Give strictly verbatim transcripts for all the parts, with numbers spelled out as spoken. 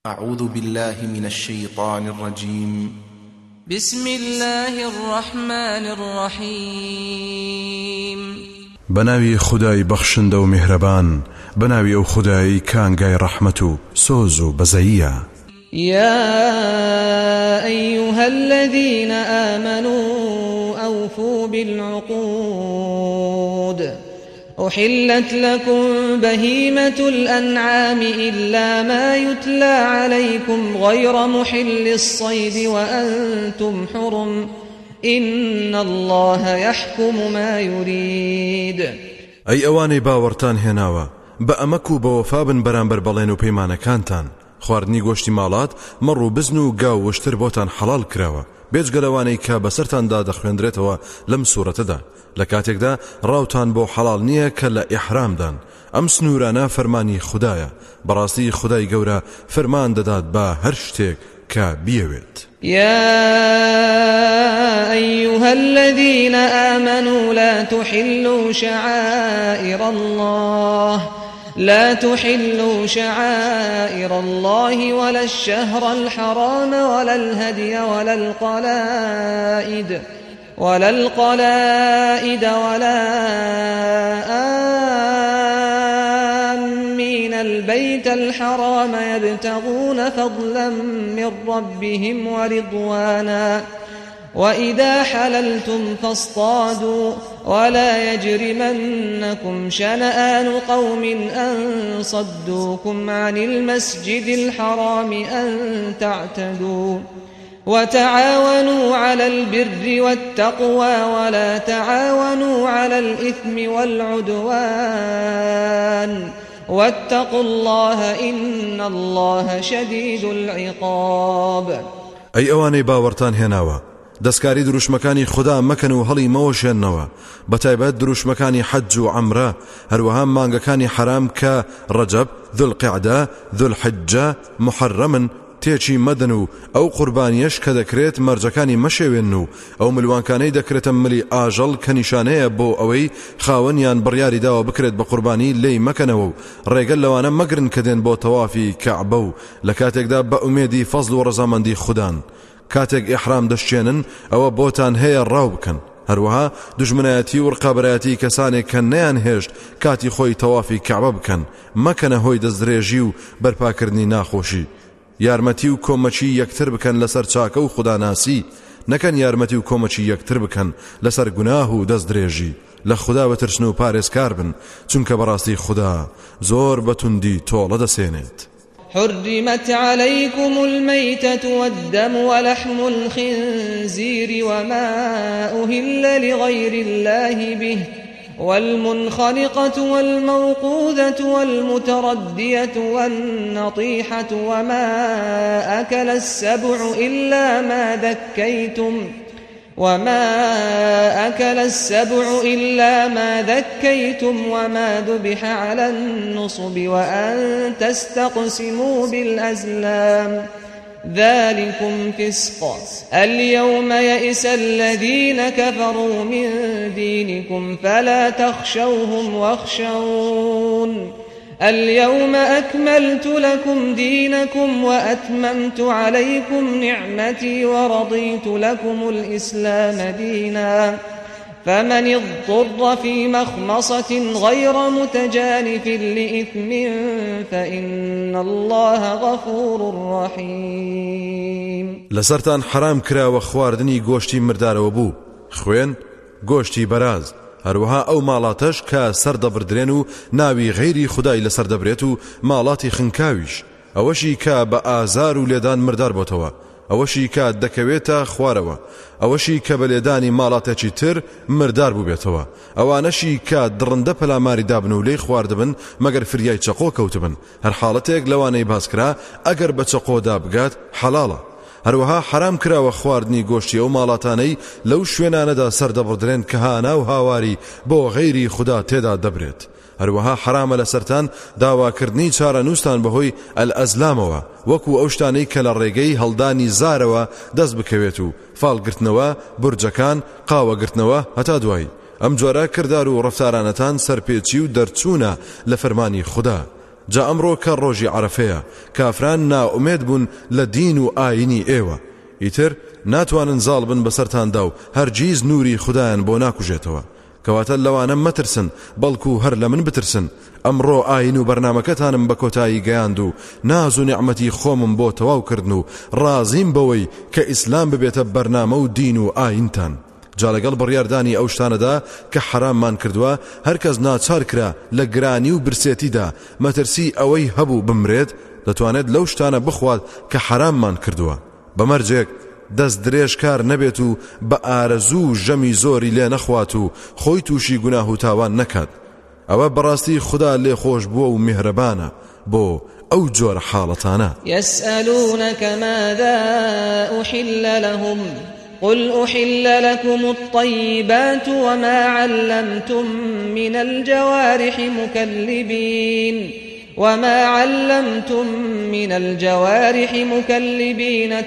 أعوذ بالله من الشيطان الرجيم. بسم الله الرحمن الرحيم. بناوي خداي بخشند و مهربان، بناوي او خداي كانغاي رحمتو سوزو بزيا. يا أيها الذين آمنوا أوفوا بالعقود، أحلت لكم بهيمة الأنعام إلا ما يتلى عليكم غير محل الصيد وأنتم حرم، إن الله يحكم ما يريد. أي أواني باورتان هناوا بأمكو بوفابن برامبر بلين بيمان كانتان خواردنی گۆشتی ماڵات مەڕ و بزن و گاو وشتر بۆتان حەڵال کراوە بێجگەلەوانەی کە بەسەرتاندا دەخوێندرێتەوە لەم سوورەتەدا لە کاتێکدا ڕاوتان بۆ حەڵال نییە کە لە ئیحرامدان. ئەم سنوورانە فەرمانی خوددایە، بەڕاستی خودای گەورە فەرمان دەدات بە هەر شتێک کە بیەوێت. يا أيها الذين آمنوا لا تحلوا شعائر الله لا تحلوا شعائر الله ولا الشهر الحرام ولا الهدي ولا القلائد ولا القلائد ولا آمين البيت الحرام يبتغون فضلا من ربهم ورضوانا، وإذا حللتم فاصطادوا ولا يجرمنكم شنآن قوم أن صدوكم عن المسجد الحرام أن تعتدوا، وتعاونوا على البر والتقوى ولا تعاونوا على الإثم والعدوان، واتقوا الله إن الله شديد العقاب. أي أواني باورتان هناوا دەستکاری دروشمەکانی خوددا مەکەن و هەڵی مەوەشێننەوە، بەتایبەت دروشمەکانی حەج و عەمرە، هەروەها مانگەکانی حرام کە ڕەجەب، ذولقیعدە، ذولحیجە، محەرەمن تێکی مەدەن و ئەو قوربانیەش کە دەکرێت مەرجەکانی مەشێوێن و ئەو ملوانکانەی دەکرێتە ملی ئاژەڵ کە نیشانەیە بۆ ئەوەی خاوەنیان بڕیاری داوە بکرێت بە قوربانی لێی مەکەنەوە و ڕێگەل لەوانە مەگرن کە دێن بۆ تەوافی کەعبە و لە کاتێکدا بە ئومێدی فەزڵ و ڕەزامەندی خوددان کاتێک ئیحرام دەشتێنن ئەوە بۆتان هەیە ڕاو بکەن. هەروەها دوژمنایەتی و ڕقابەتی کەسانێک کە نەیان هێشت کاتی خۆی تەوافی کەعبە بکەن مەکەنە هۆی دەستدرێژی و بەرپاکردنی ناخۆشی. یارمەتی و کۆمەچی یەکتر بکەن لەسەر چاکە و خوداناسی، نەکەن یارمەتی و کۆمەچی یەکتر بکەن لەسەر گوناه و دەستدرێژی. لە خوددا بەترسن و پارێزکار بن، چونکە بەڕاستی خوددا زۆر بەتوندی تۆڵە دەسێنێت. حرمت عليكم الميتة والدم ولحم الخنزير وما أهل لغير الله به والمنخنقة والموقوذة والمتردية والنطيحة وما أكل السبع إلا ما ذكيتم وما أكل السبع إلا ما ذكيتم وما ذبح على النصب وأن تستقسموا بالأزلام، ذلكم فسق. اليوم يئس الذين كفروا من دينكم فلا تخشوهم واخشون، اليوم أكملت لكم دينكم وأتممت عليكم نعمتي ورضيت لكم الإسلام دينا، فمن اضطر في مخمصة غير متجانف لإثم فإن الله غفور رحيم. لسرتان حرام کرا و خواردنی گۆشتی مردارەوە بوو، خوێن گۆشتی بەراز، هەروەها ئەو ماڵاتەش کە سەردەبردرێن و ناوی غەیری خودای لەسەر دەبرێت و ماڵاتی خنکاویش، ئەوەشی کە بە ئازار و لێدان مردار بۆتەوە، ئەوەشی کە دەکەوێتە خوارەوە، ئەوەشی کە بە لێدانی ماڵاتێکی تر مردار بووبێتەوە، ئەوانەشی کە دڕندە پەلاماری دابن و لێی خواردبن مەگەر فریای چەقۆ کەوتبن، هەر حاڵەتێک لەوانەی باسکرا ئەگەر بە چەقۆدا بگات حەڵاڵە. هەروەها حرام کراوە خواردنی گۆشتی ئەو ماڵاتانەی لەو شوێنانەدا سەردەبڕدرێن کە هانا و هاواری بۆ غەیری خوددا تێدا دەبرێت. هەروەها حرامە لەسەرتان داواکردنی چارەنووسان بەهۆی ئەلئەزلامەوە، وەکو ئەو شتانەی کە لە ڕێگەی هەڵدانی زارەوە دەست بکەوێت و فاڵگرتنەوە، بورجەکان، قاوەگرتنەوە هەتا دوایی. ئەم جۆرە کردار و ڕەفتارانەتان سەرپێچی و دەرچوونە لە فەرمانی خوددا. جا ئەمڕۆ کە ڕۆژی عەرەفەیە کافران ناومێد بوون لە دین و ئاینی ئێوە ئیتر ناتوانن زاڵ بن بەسەرتاندا و هەرگیز نووری خوددایان بۆ ناکوژێتەوە کەواتە لەوانە مەترسن بەڵکو هەر لە من بترسن ئەمڕۆ ئاین و بەرنامەکەتانم بە کۆتایی گەیاند و ناز و نیعمەتی خۆمم بۆ تەواو کردن و ڕازیم بەوەی کە ئیسلام ببێتە بەرنامە و دین و ئاینتان جا لەگەڵ بڕیاردانی ئەو شتانەدا کە حراممان کردووە هەرکەس ناچار کرا لە گرانی و برسێتیدا مەترسی ئەوەی هەبوو بمرێت دەتوانێت لەو شتانە بخوات کە حراممان کردووە بەمەرجێک دەست درێژ کار نەبێت و بە ئارەزوو ژەمی زۆری لێ نەخوات و خۆی تووشی گوناه و تاوان نەکات ئەوە بەڕاستی خوددا لێ خۆش بووە و میهرەبانە بۆ ئەو جۆرە حاڵەتانە يسألونك ماذا أحل لهم قل أحل لكم الطيبات وما علمتم من الجوارح مكلبين وما علمتم من الجوارح مكلبين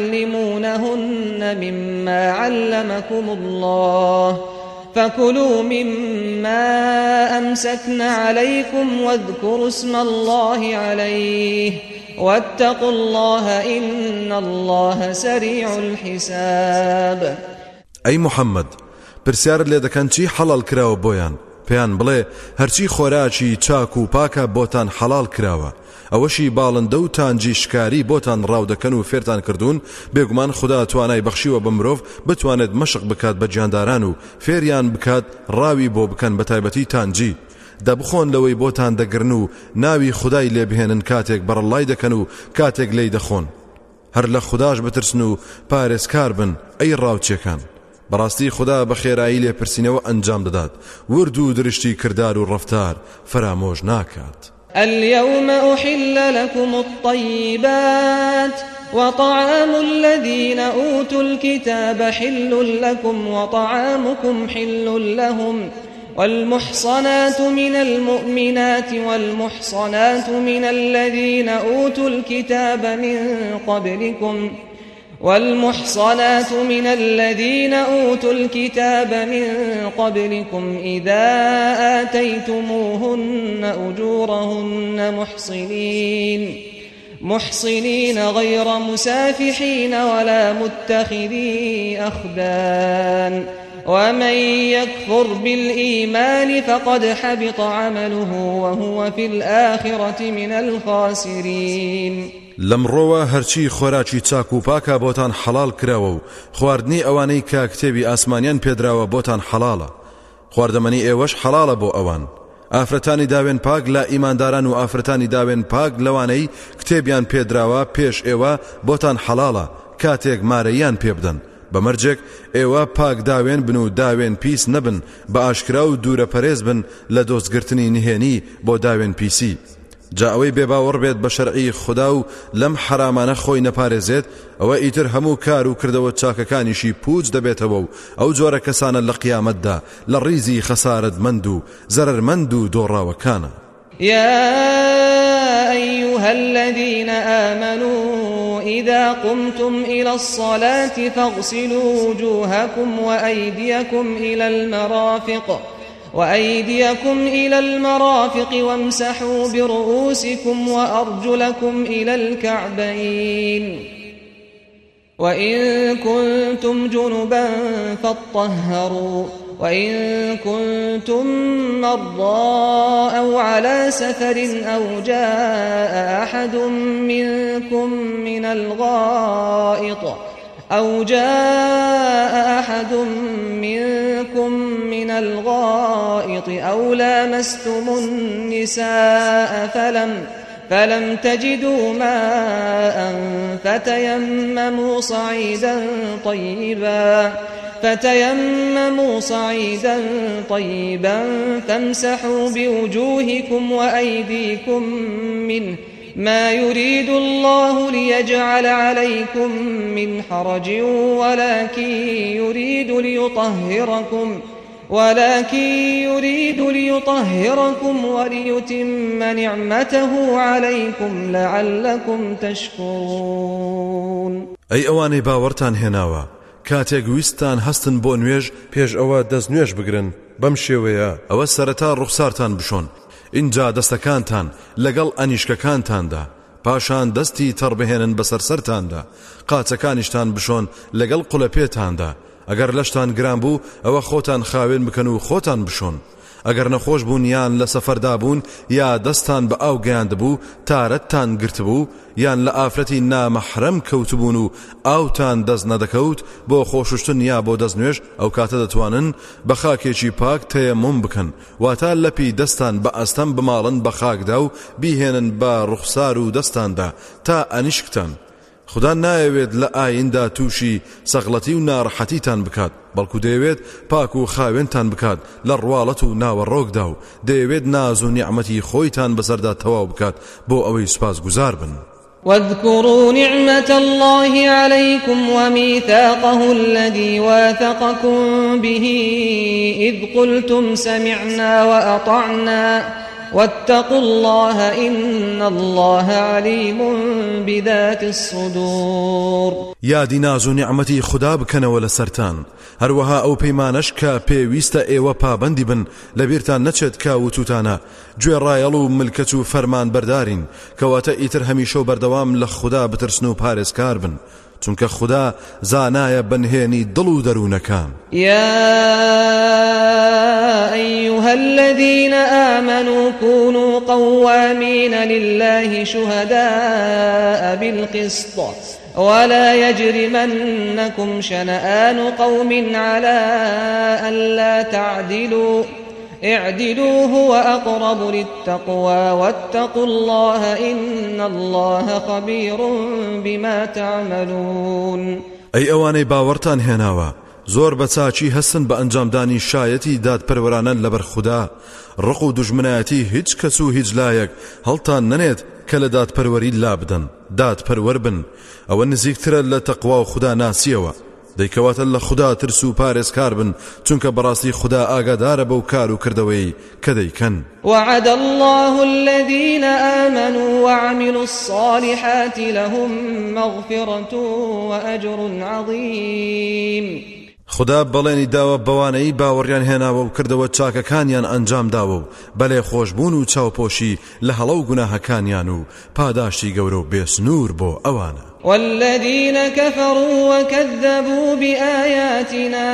تعلمونهن مما علمكم الله فكلوا مما أمسكن عليكم واذكروا اسم الله عليه واتقوا الله إن الله سريع الحساب أي محمد پرسیار لێ دەکەن چی حەڵال کراوە بۆیان پێیان بڵێ هەرچی خۆراکی چاک و پاکە بۆتان حەڵال کراوە ئەوەشی باڵندە و تانجی شکاری بۆتان ڕاو دەکەن و فێرتان کردوون بێگومان خوددا توانای بەخشیوە بە مرۆڤ بتوانێت مەشق بکات بە گیانداران و فێریان بکات ڕاوی بۆ بکەن بە تایبەتی تانجی دەبخۆن لەوەی بۆتان دەگرن و ناوی خودای لێبهێنن کاتێک بەڕڵای دەکەن و کاتێک لێی دەخۆن هەر لە خوداش بترسن و پارێزکار بن ئەی ڕاوچێکان بەڕاستی خوددا بە خێرایی لێپرسینەوە ئەنجام دەدات ورد و درشتی کردار و ڕەفتار فرامۆژ ناکات اليوم أحل لكم الطيبات وطعام الذين أوتوا الكتاب حل لكم وطعامكم حل لهم والمحصنات من المؤمنات والمحصنات من الذين أوتوا الكتاب من قبلكم والمحصنات من الذين أوتوا الكتاب من قبلكم إذا آتيتموهن أجورهن محصنين محصنين غير مسافحين ولا متخذي أخدان ومن يكفر بالإيمان فقد حبط عمله وهو في الآخرة من الخاسرين لەمڕۆوە هەرچی خۆراکی چاک و پاکە بۆتان حەڵال کراوە و خواردنی ئەوانەی کە کتێبی ئاسمانیان پێدراوە بۆتان حەڵالە خواردەمەنی ئێوەش حەڵالە بۆ ئەوان ئافرەتانی داوێن پاک لە ئیمانداران و ئافرەتانی داوێن پاک لەوانەی کتێبیان پێدراوە پێش ئێوە بۆتان حەڵالە کاتێک مارەیان پێ بدەن بەمەرجێک ئێوە پاک داوێن بن و داوێن پیس نەبن بە ئاشکرا و دوورە پەرێز بن لە دۆستگرتنی نهێنی بۆ داوێن پیسی جا ئەوەی بێباوەڕ بێت بە شەرعی خوددا و لەم حرامانە خۆی نەپارێزێت ئەوە ئیتر هەموو کار و کردەوە چاکەکانیشی پوچ دەبێتەوە و ئەو جۆرە کەسانە لە قیامەتدا لە ڕیزی خەسارەتمەند و زەرەرمەند و دۆڕاوەکانە يا أيها الذين آمنوا إذا قمتم إلى الصلاة فاغسلوا وجوهكم وأيديكم إلى المرافق وأيديكم إلى المرافق وامسحوا برؤوسكم وأرجلكم إلى الكعبين وإن كنتم جنبا فاطهروا وإن كنتم مرضى أو على سفر أو جاء أحد منكم من الغائط أو جاء أحد منكم من الغائط أو لامستم النساء فلم فلم تجدوا ماء فتيمموا صعيدا طيبا فتيمموا صعيدا طيبا فامسحوا بوجوهكم وأيديكم منه ما يريد الله ليجعل عليكم من حرج ولكن يريد ليطهركم ولكن يريد ليطهركم وليتم نعمته عليكم لعلكم تشكرون أي أواني باورتان هناوا کاتێک ویستان هەستن بۆ نوێژ پێش ئەوە دەست نوێژ بگرن بەم شێوەیە ئەوە سەرەتا ڕوخسارتان بشۆن اینجا دەستەکانتان لەگەڵ ئەنیشکەکانتاندا، پاشان دەستی تەڕبهێنن بەسەر سەرتاندا، قاچەکانیشتان بشۆن لەگەڵ قولەپێتاندا. ئەگەر لەشتان گران بوو ئەوە خۆتان خاوێن بکەن و خۆتان بشۆن. ئەگەر نەخۆش بوون یان لە سەفەردا بوون یا دەستان بە ئاو گەیاندبوو تارەتتان گرتبوو یان لە ئافرەتی نامەحرەم کەوتبوون و ئاوتان دەست نەدەکەوت بۆ خۆشوشتن یا بۆ دەستنوێژ، ئەو کاتە دەتوانن بە خاکێکی پاک تەیەموم بکەن، واتە لەپی دەستان بە ئەستەم بماڵن بە خاکدا و بیهێنن بە ڕوخسار و دەستاندا تا ئەنیشکتان. خدا نایەوێت لە ئایندا تووشی سەغڵەتی و ناڕەحەتیتان بکات، بەڵکو دەیەوێت پاک و خاوێنتان بکات لە ڕواڵەت و ناوەڕۆکدا و دەیەوێت ناز و نیعمەتی خۆیتان بەسەردا تەواو بکات بۆ ئەوەی سوپاس گوزار بن. واذكروا نعمة الله عليكم وميثاقه الذي واثقكم به إذ قلتم سمعنا وأطعنا واتقوا الله إن الله عليم بذات الصدور. یادی ناز و نیعمەتی خدا بکەنەوە لە سەرتان، هەروەها ئەو پەیمانەش کە پێویستە ئێوە پابەندی بن لەبیرتان نەچێت کە وتوتانە گوێڕایەڵ و ملکەت و فەرمان بەردارین، کەواتە ئیتر هەمیشە و بەردەوام لە خدا بترسن و پارێزکار بن، چونکە خدا زانایە بنهێنی دڵ و دەروونەکان. يا أيها الذين آمنوا كونوا قوامين لله شهداء بالقسط ولا يجرمنكم شنآن قوم على ألا تعدلوا اعدلوا هو أقرب للتقوى واتقوا الله إن الله خبير بما تعملون. ئەی ئەوانەی باوەڕتان هێناوە، زۆر بە چاچی هەستن بە ئەنجامدانی شایەتی دادپەروەرانە لەبەر خوددا، ڕق و دوژمنایەتی هیچ کەس و هیچ لایەک هەڵتان نەنێت کە لە دادپەروەری لا بدەن، دادپەروەر بن. ئەوە نزیکترە لە تەقوا و خوددا ناسیەوە، دەیکەواتە لە خوددا ترس و پارێزکار بن، چونکە بەڕاستی خوددا ئاگادارە بەو کار و کردەوەی کە دەیکەن. وعد الله الذين آمنوا وعملوا الصالحات لهم مغفرة وأجر عظيم. خدا بەڵێنی داوە بەوانەی باوەڕیان هێناوە و کردەوە چاکەکانیان ئەنجام داوە و بەلێ خۆشبوون و چاوپۆشی لە هەڵە و گوناهەکانیان و پاداشتی گەورە و بێسنوور بۆ ئەوانە. والذين كفروا وكذبوا بآياتنا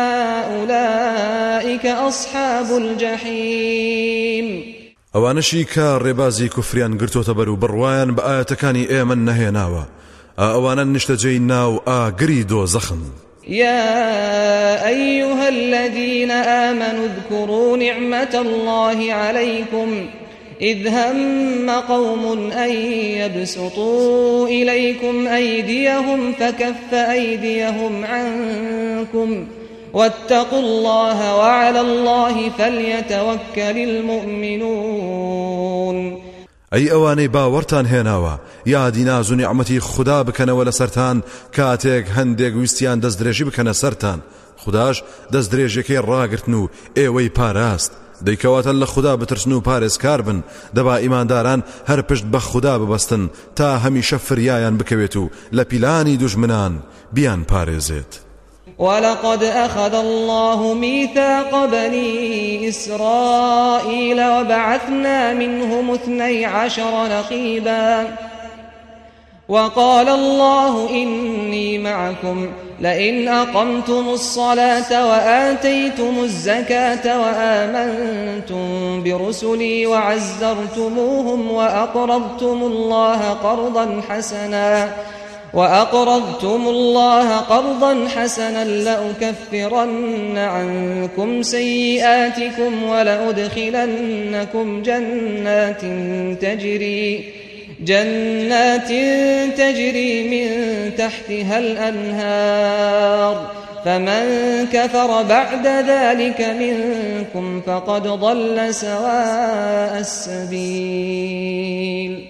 أولئك أصحاب الجحيم. ئەوانەشی کە ڕێبازی کوفریان گرتۆتە بەر و بڕوایان بە ئاەتەکانی ئێمە نەهێناوە، ئەوانە نیشتەجێی ناو ئاگری دۆزەخن. يا أيها الذين آمنوا اذكروا نعمة الله عليكم إذ هم قوم أن يبسطوا إليكم أيديهم فكف أيديهم عنكم واتقوا الله وعلى الله فليتوكل المؤمنون. ئەی ئەوانەی باوەڕتان هێناوە، یادی ناز و نیعمەتی خوددا بکەنەوە لە سەرتان کاتێک هەندێک ویستیان دەستدرێژی بکەنە سەرتان، خودداش دەستدرێژەکەی ڕاگرتن و ئێوەی پاراست. دەیکەواتە لە خوددا بترسن و پارێزکار بن، دەبا ئیمانداران هەر پشت بە خوددا ببەستن تا هەمیشە فریایان بکەوێت و لە پیلانی دوژمنان بیان پارێزێت. ولقد أخذ الله ميثاق بني إسرائيل وبعثنا منهم اثني عشر نقيبا وقال الله إني معكم لئن أقمتم الصلاة وآتيتم الزكاة وآمنتم برسلي وعزرتموهم وأقرضتم الله قرضا حسنا وأقرضتم الله قرضا حسنا لأكفرن عنكم سيئاتكم ولأدخلنكم جنات تجري جنات تجري من تحتها الأنهار فمن كفر بعد ذلك منكم فقد ضل سواء السبيل.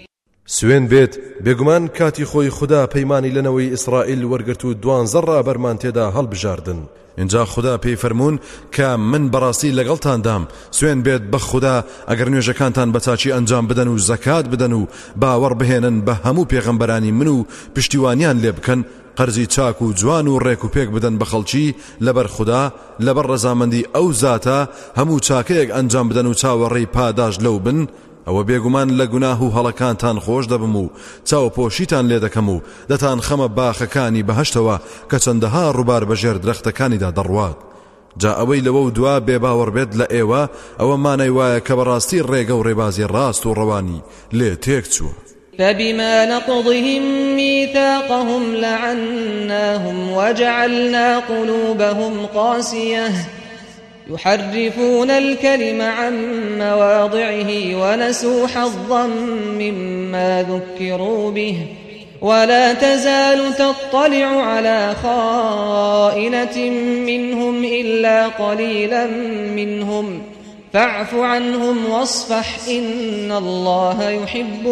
سوێن بێت بێگومان کاتی خۆی خوددا پەیمانی لەنەوەی ئیسرائیل وەرگرت و دوانزە ڕابەرمان تێدا هەڵبژاردن. اینجا خوددا پێی فەرموون کە من بەڕاستی لەگەڵتاندام. سوێن بێت بە خوددا ئەگەر نوێژەکانتان بە چاچی ئەنجام بدەن و زەکات بدەن و باوەڕ بهێنن بە هەموو پێغەمبەرانی من و پشتیوانیان لێ بکەن، قەرزی چاک و جوان و ڕێک و پێک بدەن بە خەڵکی لەبەر خوددا، لەبەر ڕەزامەندی ئەو زاتە هەموو چاکەیەک ئەنجام بدەن و چاوەڕێی پاداش لەو بن، ئەوە بێگومان لە گوناه و هەڵەکانتان خۆش دەبم و چاوپۆشیتان لێ دەکەم و دەتان خەمە باخەکانی بەهەشتەوە کە چەندەها ڕووبار بەژێر درەختەکانیدا دەڕوات. جا ئەوەی لەوە و دوا بێباوەڕ بێت لە ئێوە ئەوە مانای وایە کە بەڕاستی ڕێگە و ڕێبازی ڕاست و ڕەوانی لێ تێک چووە. فبما نقضهم ميثاقهم لعناهم وجعلنا قلوبهم قاسية يحرفون الكلم عن مواضعه ونسوا حظا مما ذكروا به ولا تزال تطلع على خائنة منهم إلا قليلا منهم فاعف عنهم واصفح إن الله يحب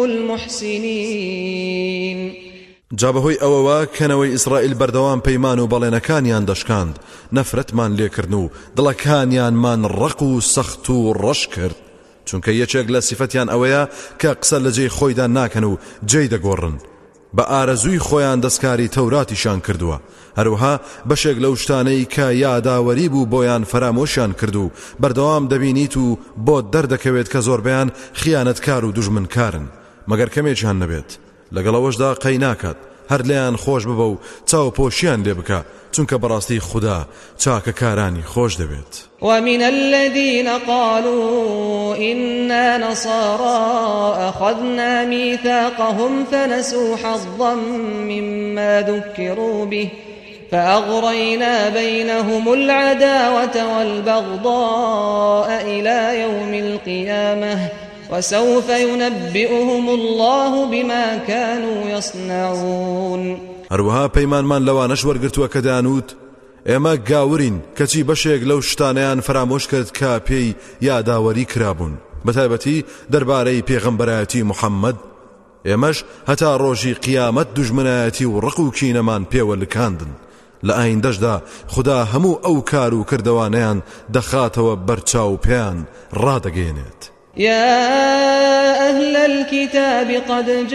المحسنين. جابهۆی ئەوەوە کەنەوەی ئیسرائیل بەردەوام پەیمان و بەڵێنەکانیان دەشکاند، نەفرەتمان لێکردن و دڵەکانیانمان ڕق و سەخت و ڕەش کرد، چونکە یەکێک لە سیفەتیان ئەوەیە کە قسە لە جێی خۆیدا ناکەن و جێی دەگۆڕن. بە ئارەزووی خۆیان دەستکاری تەوراتیشان کردووە، هەروەها بەشێک لەو شتانەی کە یاداوەری بوو بۆیان فرامۆشیان کرد و بەردەوام دەبینیت و بۆ دەردەکەوێت کە زۆربیان خیانەتکار و دوژمنکارن، مەگەر کەمێکیان نەبێت لەگەڵەوەشدا قەی ناکات، هەر لێیان خۆش ببە و چاوپۆشیان لێ بکە، چونکە بەڕاستی خوددا چاکەکارانی خۆش دەوێت. ومن الذين قالوا إنا نصارى أخذنا ميثاقهم فنسوا حظا مما ذكروا به فأغرينا بينهم العداوة والبغضاء إلى يوم القيامة وسوف ينبئهم الله بما كانوا يصنعون. هەروەها پەیمانمان لەوانەش وەرگرتووە کە دەیانوت ئێمە گاورین کەچی بەشێک لەو شتانەیان فرامۆش کرد کە پێی یاداوەری کرابوون، بەتایبەتی دەربارەی پێغەمبەرایەتی محەممەد. ئێمەش هەتا ڕۆژی قیامەت دوژمنایەتی و ڕق و کینەمان پێوە لکاندن. لە ئایندەشدا خوددا هەموو ئەو کار و کردەوانەیان دەخاتەوە بەرچاو پێیان ڕادەگەێنێت. يا أهل الكتاب قد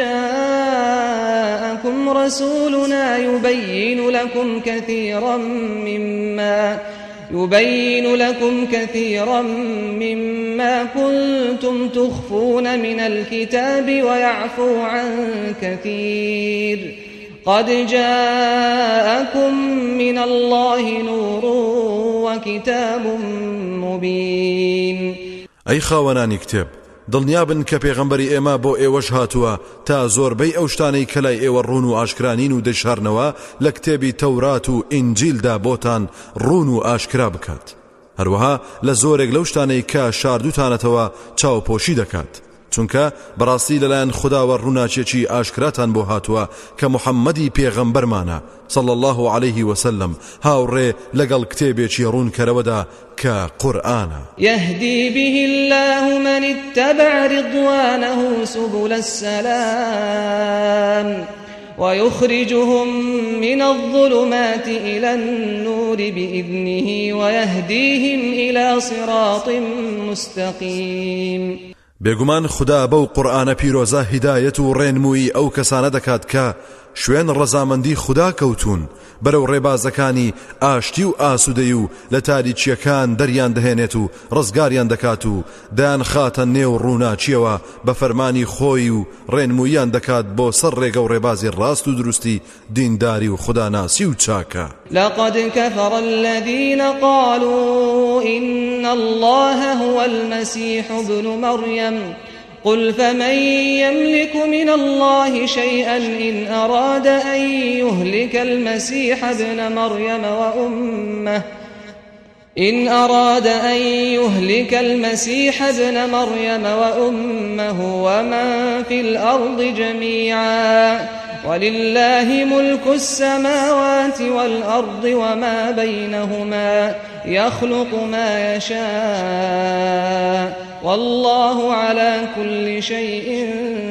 جاءكم رسولنا يبين لكم كثيرا مما يبين لكم كثيرا مما كنتم تخفون من الكتاب ويعفو عن كثير قد جاءكم من الله نور وكتاب مبين. ئەی خاوەنانی کتێب، دڵنیابن کە پێغەمبەری ئێمە بۆ ئێوەش هاتووە تا زۆربەی ئەو شتانەی کە لای ئێوە ڕوون و ئاشکرانین و دەشارنەوە لە کتێبی تەورات و ئینجیلدا بۆتان ڕوون و ئاشکرا بکات، هەروەها لە زۆرێک لەو شتانەی کە شاردوتانەتەوە چاوپۆشی دەکات، چونکە بەڕاستی لەلایەن خودداوە ڕووناچێکی ئاشکراتان بۆ هاتووە کە محەممەدی پێغەمبەرمانە صلى الله عليه وسلم هاوڕێ لەگەڵ کتێبێکی ڕوونکەرەوەدا کە قورئانە. يهدي به الله من اتبع رضوانه سبل السلام ويخرجهم من الظلمات إلى النور بإذنه ويهديهم إلى صراط مستقيم. بێگومان خوددا بەو قورئانە پیرۆزە هیدایەت و ڕێنمووی ئەو کەسانە دەکات کە شوێن ڕەزامەندی خوددا کەوتون بەرەو ڕێبازەکانی ئاشتی و ئاسوودەی و لە تاریچیەکان دەریان دەهێنێت و ڕزگاریان دەکات و دایان خاتە نێو ڕووناچیەوە بە فەرمانی خۆی و ڕێنموویان دەکات بۆ سەر ڕێگە و ڕێبازی ڕاست و دروستی دینداری و خوداناسی و چاکە. لقد كفر الذين قالوا إن الله هو المسيح ابن مريم قل فمن يملك من الله شيئا إن أراد أن يهلك المسيح ابن مريم وأمه إن أراد أن يهلك المسيح ابن مريم وأمه ومن في الأرض جميعا ولله ملك السماوات والأرض وما بينهما يخلق ما يشاء والله على كل شيء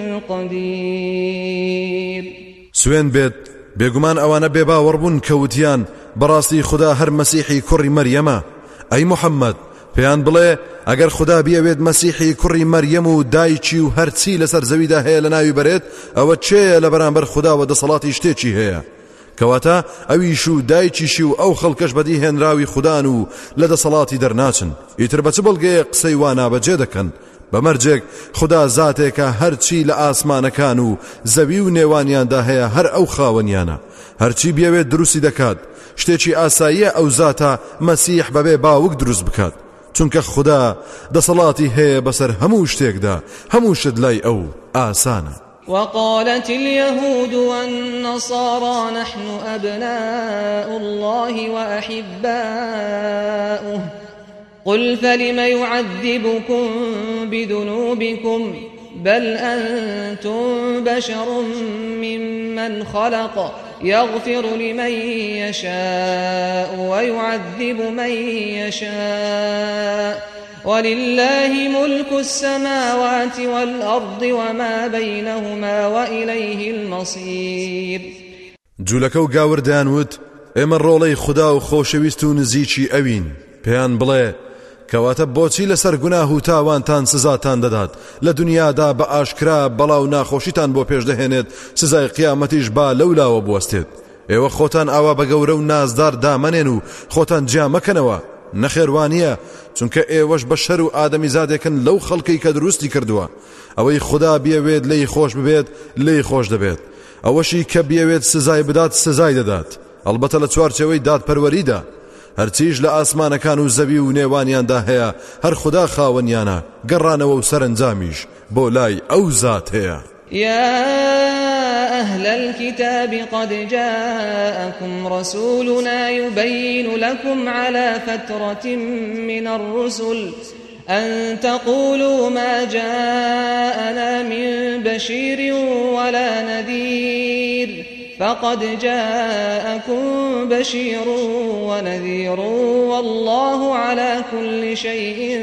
قدير. سوين بيت بێگومان ئەوانە بێباوەڕ بوون کەوتیان بەڕاستی خدا هەر مەسیحی کوڕی مەریەمە. ئەی محەممەد پێیان بڵێ ئەگەر خدا بیەوێت مەسیحی کوڕی مەریەم و دایکی و هەرچی لەسەر زەویدا هەیە لە ناوی بەرێت ئەوە چێە لە بەرامبەر خداوە دەسەڵاتی شتێکی هەیە؟ کەواتە ئەویش و دایکیشی و ئەو خەڵکەش بەدی هێنراوی خوددان و لە دەسەڵاتی دەرناچن. ئیتر بە چ بەڵگەیە قسەی وا نابەجێ دەکەن؟ بەمەرجێک خدا زاتێکە هەرچی لە ئاسمانەکان و زەوی و نێوانیاندا هەیە هەر ئەو خاوەنیانە. هەرچی بیەوێت دروستی دەکات. شتێکی ئاساییە ئەو زاتە مەسیح بەبێ باوک دروست بکات، چونکە خدا دەسەڵاتی هەیە بەسەر هەموو شتێکدا، هەموو شت لای ئەو ئاسانە. وقالت اليهود والنصارى نحن أبناء الله وأحباؤه قل فلم يعذبكم بذنوبكم بل أنتم بشر ممن خلق يغفر لمن يشاء ويعذب من يشاء ولله ملك السماوات والأرض وما بينهما وإليه المصير. جولەکە و گاوردیان وت ئێمە ڕۆڵەی خدا و خۆشەویست و نزیکی ئەوین. پێیان بڵێ کەواتە بۆچی لەسەر گوناه و تاوانتان سزاتان دەدات لە دنیادا بە ئاشکرا بەڵاو ناخۆشیتان بۆ پێش دەهێنێت، سزای قیامەتیش با لەولاوە بوەستێت. ئێوە خۆتان ئاوا بە گەورە و نازدار دامەنێن و خۆتان جیا مەکەنەوە. نەخێوانیە، چونکە ئێوەش بە شەر و ئادەمی زادێکن لەو خەڵکی کە دروستی کردووە. ئەوەی خدا بیەوێت لی خۆش ببێت لی خۆش دەبێت، ئەوەشی کە بیەوێت سزای بدات سزای دەدات، ئەلبەتە لە چوارچەوەی دادپەروەریدا. هەرچیش لە ئاسمانەکان و زەوی و نێوانیاندا هەیە هەر خدا خاوەنیانە، گەڕانەوە و سەرنجامیش بۆ لای ئەو زات هەیە. يا أهل الكتاب قد جاءكم رسولنا يبين لكم على فترة من الرسل أن تقولوا ما جاءنا من بشير ولا نذير فقد جاءكم بشير ونذير والله على كل شيء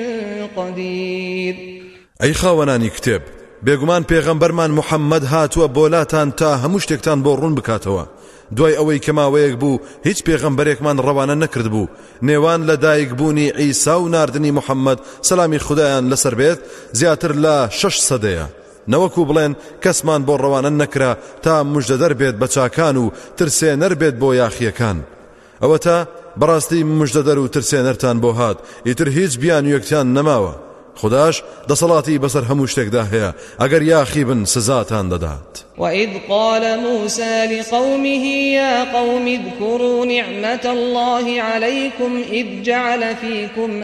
قدير. أي خاوناني كتاب بێگومان پێغەمبەرمان محەممەد هاتووە بۆلاتان تا هەموو شتێکتان بۆ ڕوون بکاتەوە. دوای ئەوەی کە ماوەیەک بوو هیچ پێغەمبەرێکمان ڕەوانە نەکرد بوو نێوان لە دایک بوونی عیسا و ناردنی محەممەد سەلامی خودایان لەسەر بێت زیاتر لە شەش سەدەیە. نەوەکو بڵێن کەسمان بۆ ڕەوانە نەکرا تا موژدە دەربێت بە چاکان و ترسێنەر بێت بۆ یاخیەکان. ئەوە تا بەڕاستی موژدە دەر و ترسێنەرتان بۆ هات، ئیتر هیچ بیان و یەکتیان نەماوە. خداش دەسەڵاتی بەسەر هەموو شتێکدا هەیە، ئەگەر یاخی بن سزاتان دەدات. وإذ قال موسى لقومه يا قوم اذكروا نعمة الله عليكم إذ جعل فيكم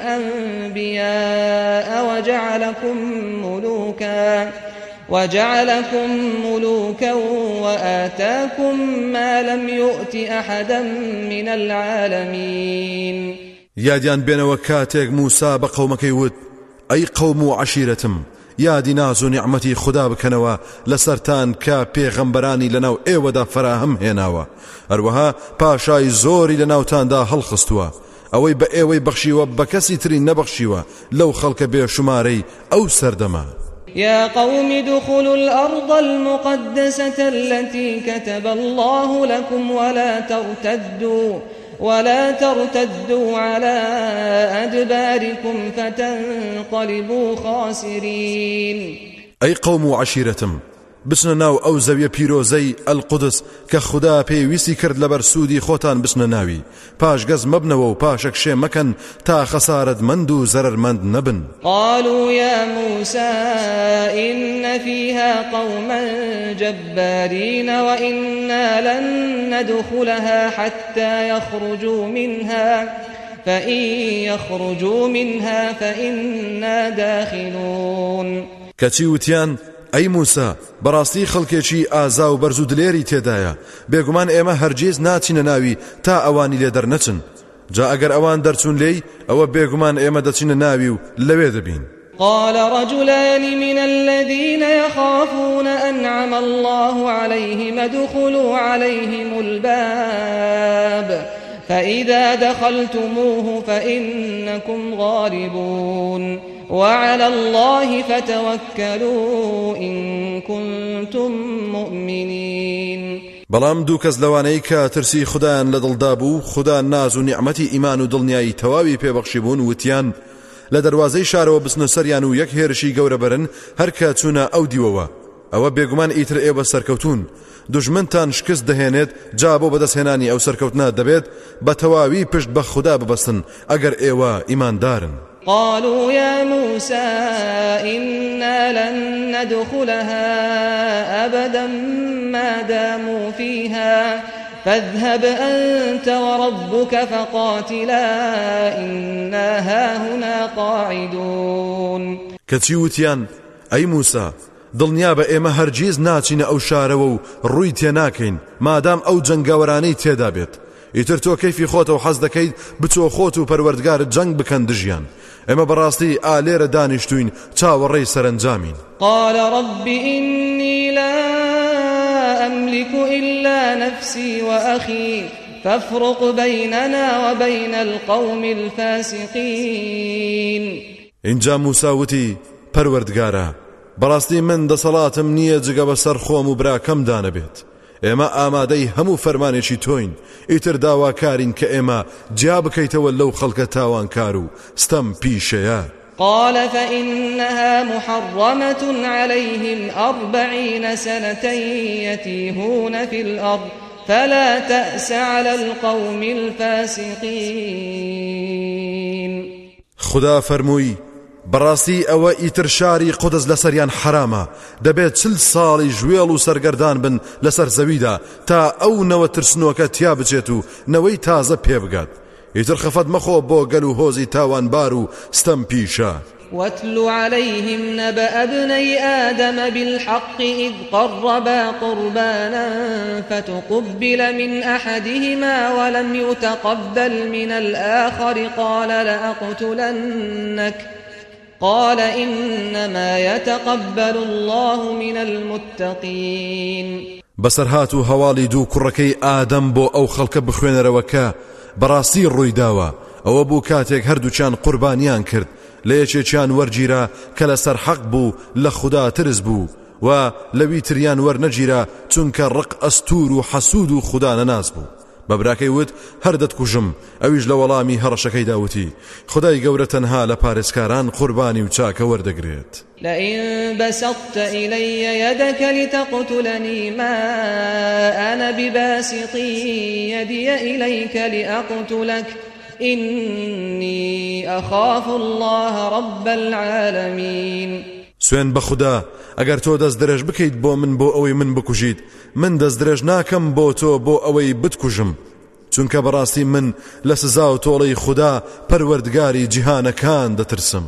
أنبياء وجعلكم ملوكا وجعلكم ملوكا وآتاكم ما لم يؤت أحدا من العالمين. یادیان بێنەوە کاتێک موسا بە قەومەکەی وت ئەی قەوم و عەشیرەتم، یادی ناز و نیعمەتی خدا بکەنەوە لەسەرتان کە پێغەمبەرانی لەناو ئێوەدا فراهم هێناوە، هەروەها پاشای زۆری لەناوتاندا هەڵخستووە، ئەوەی بە ئێوەی بەخشیوە بە کەسی تری نەبەخشیوە لەو خەڵکە بێشمارەی ئەو سەردەما. يا قوم ادخلوا الأرض المقدسة التي كتب الله لكم ولا ترتدوا ولا ترتدوا على أدباركم فتنقلبوا خاسرين. أي قوم وعشيرتم بسنە ناو ئەو زەویە پیرۆزەی ئەلقودس کە خدا پێویستی کرد لەبەر سوودی خۆتان بسنە ناوی، پاش گەز مەبنەوە و پاشەک شێ مەکەن تا خەسارەتمەند و زەرەرمەند نەبن. قالوا يا موسى إن فيها قوما جبارين وإنا لن ندخلها حتى يخرجوا منها فإن يخرجوا منها فإنا داخلون. کەچی وتیان ئەی موسا بەڕاستی خەڵکێکی ئازا و بەرز و دلێری تێدایە، بێگومان ئێمە هەرگیز ناچینە ناوی تا ئەوانی لێ دەرنەچن، جا ئەگەر ئەوان دەرچوون لێی ئەوە بێگومان ئێمە دەچینە ناوی و لەوێ دەبین. قال رجلان من الذين يخافون أنعم الله عليهم ادخلوا عليهم الباب فإذا دخلتموه فإنكم غالبون وعلى الله فتوكلوا إن كنتم مؤمنين. بەڵام دوو کەس لەوانەی کە ترسی خوددایان لە دڵدا بوو، خوددا ناز و نیعمەتی ئیمان و دڵنیایی تەواوی پێبەخشی بوون، وتیان لە دەواازەی شارەوە بچنە سەریان و یەک هێرشی گەورە بەرن هەر کە چوونە ئەو دیوەوە. ئەوە بێگومان ئیتر ئێوە سەرکەوتون، دوژمنتان شکست دەهێنێت، جا بۆ بەدەستهێنانی ئەو سەرکەوتنە دەبێت بە تەواوی پشت بە خوددا ببەستن ئەگەر ئێوە ئیماندارن. قالوا يا موسى إنا لن ندخلها أبدا ما داموا فيها فاذهب أنت وربك فقاتلا إنا هاهنا قاعدون. كتشيوتيان أي موسى دڵنیا بە ئێمە هەرگیز ناچینە ئەو شارەوە و ڕووی تێ ناکەین مادام ئەو جەنگاوەرانەی تێدا بێت. ئیتر تۆ کەیفی خۆتەوە حەز دەکەیت بچۆ خۆت و پەروەردگارت جەنگ بکەن دژیان. ئێمە بەڕاستی ئالێرە دانیشتوین چاوەڕێی سەرنجامین. قال رب إني لا أملك إلا نفسي وأخي فافرق بيننا وبين القوم الفاسقين. اینجا موسا وتی پەروەردگارە بەڕاستی من دەسەڵاتم نییە جگە بەسەر خۆم و براکەم دانەبێت. ئێمە ئامادەی هەموو فەرمانێکی تۆین، ئیتر داواکارین کە ئێمە جیا بکەیتەوە لەو خەڵکە تاوانکار و ستەم پیشەیە. قال فإنها محرمة عليهم أربعين سنة يتيهون في الأرض فلا تأس على القوم الفاسقين. خدا فەرمووی بەڕاستی ئەوە ئیتر شاری قودس لەسەریان حرامە، دەبێت چل ساڵی ژوێڵ و سەرگەردان بن لەسەر زەویدا تا ئەو نەوە ترسنۆکە تیا بچێت و نەوەی تازە پێبگات. ئیتر خەفەت مەخۆ بۆ گەل و هۆزی تاوانبار و ستەم پیشە. واتل عليهم نبأ ابني آدم بالحق إذ قربا قربانا فتقبل من أحدهما ولم يتقبل من الآخر قال لأقتلنك قال إنما يتقبل الله من المتقين. بەسەرهات و هەواڵی دوو کوڕەکەی ئادەم بۆ ئەو خەڵکە بخوێنەرەوەکە بەڕاستی ڕوویداوە. ئەوە بوو کاتێک هەردووچیان قوربانیان کرد، لە یەکێکیان وەرگیرە کە لەسەر حەق بوو لە خوددا ترس بوو و لەوی تریان وەرنەگیرە چونکە ڕق ئەستور و حەسوود و خوددا نەناس بوو. بە براکەی وت هەر دەتکوژم. ئەویش لە وەڵامی هەڕەشەکەی داوتی خدای گەورە تەنها لە پارێزکاران قوربانی و چاکە وەردەگرێت. لئن بسطت إلي يدك لتقتلني ما أنا بباسط يدي إليك لأقتلك إني أخاف الله رب العالمين. سوێن بە خوددا ئەگەر تۆ دەست درێژ بکەیت بۆ من بۆ ئەوەی من بکوژیت، من دەست درێژ ناکەم بۆ تۆ بۆ ئەوەی بتکوژم، چونکە بەڕاستی من لە سزا و تۆڵەی خوددا پەروەردگاری جیهانەکان دەترسم.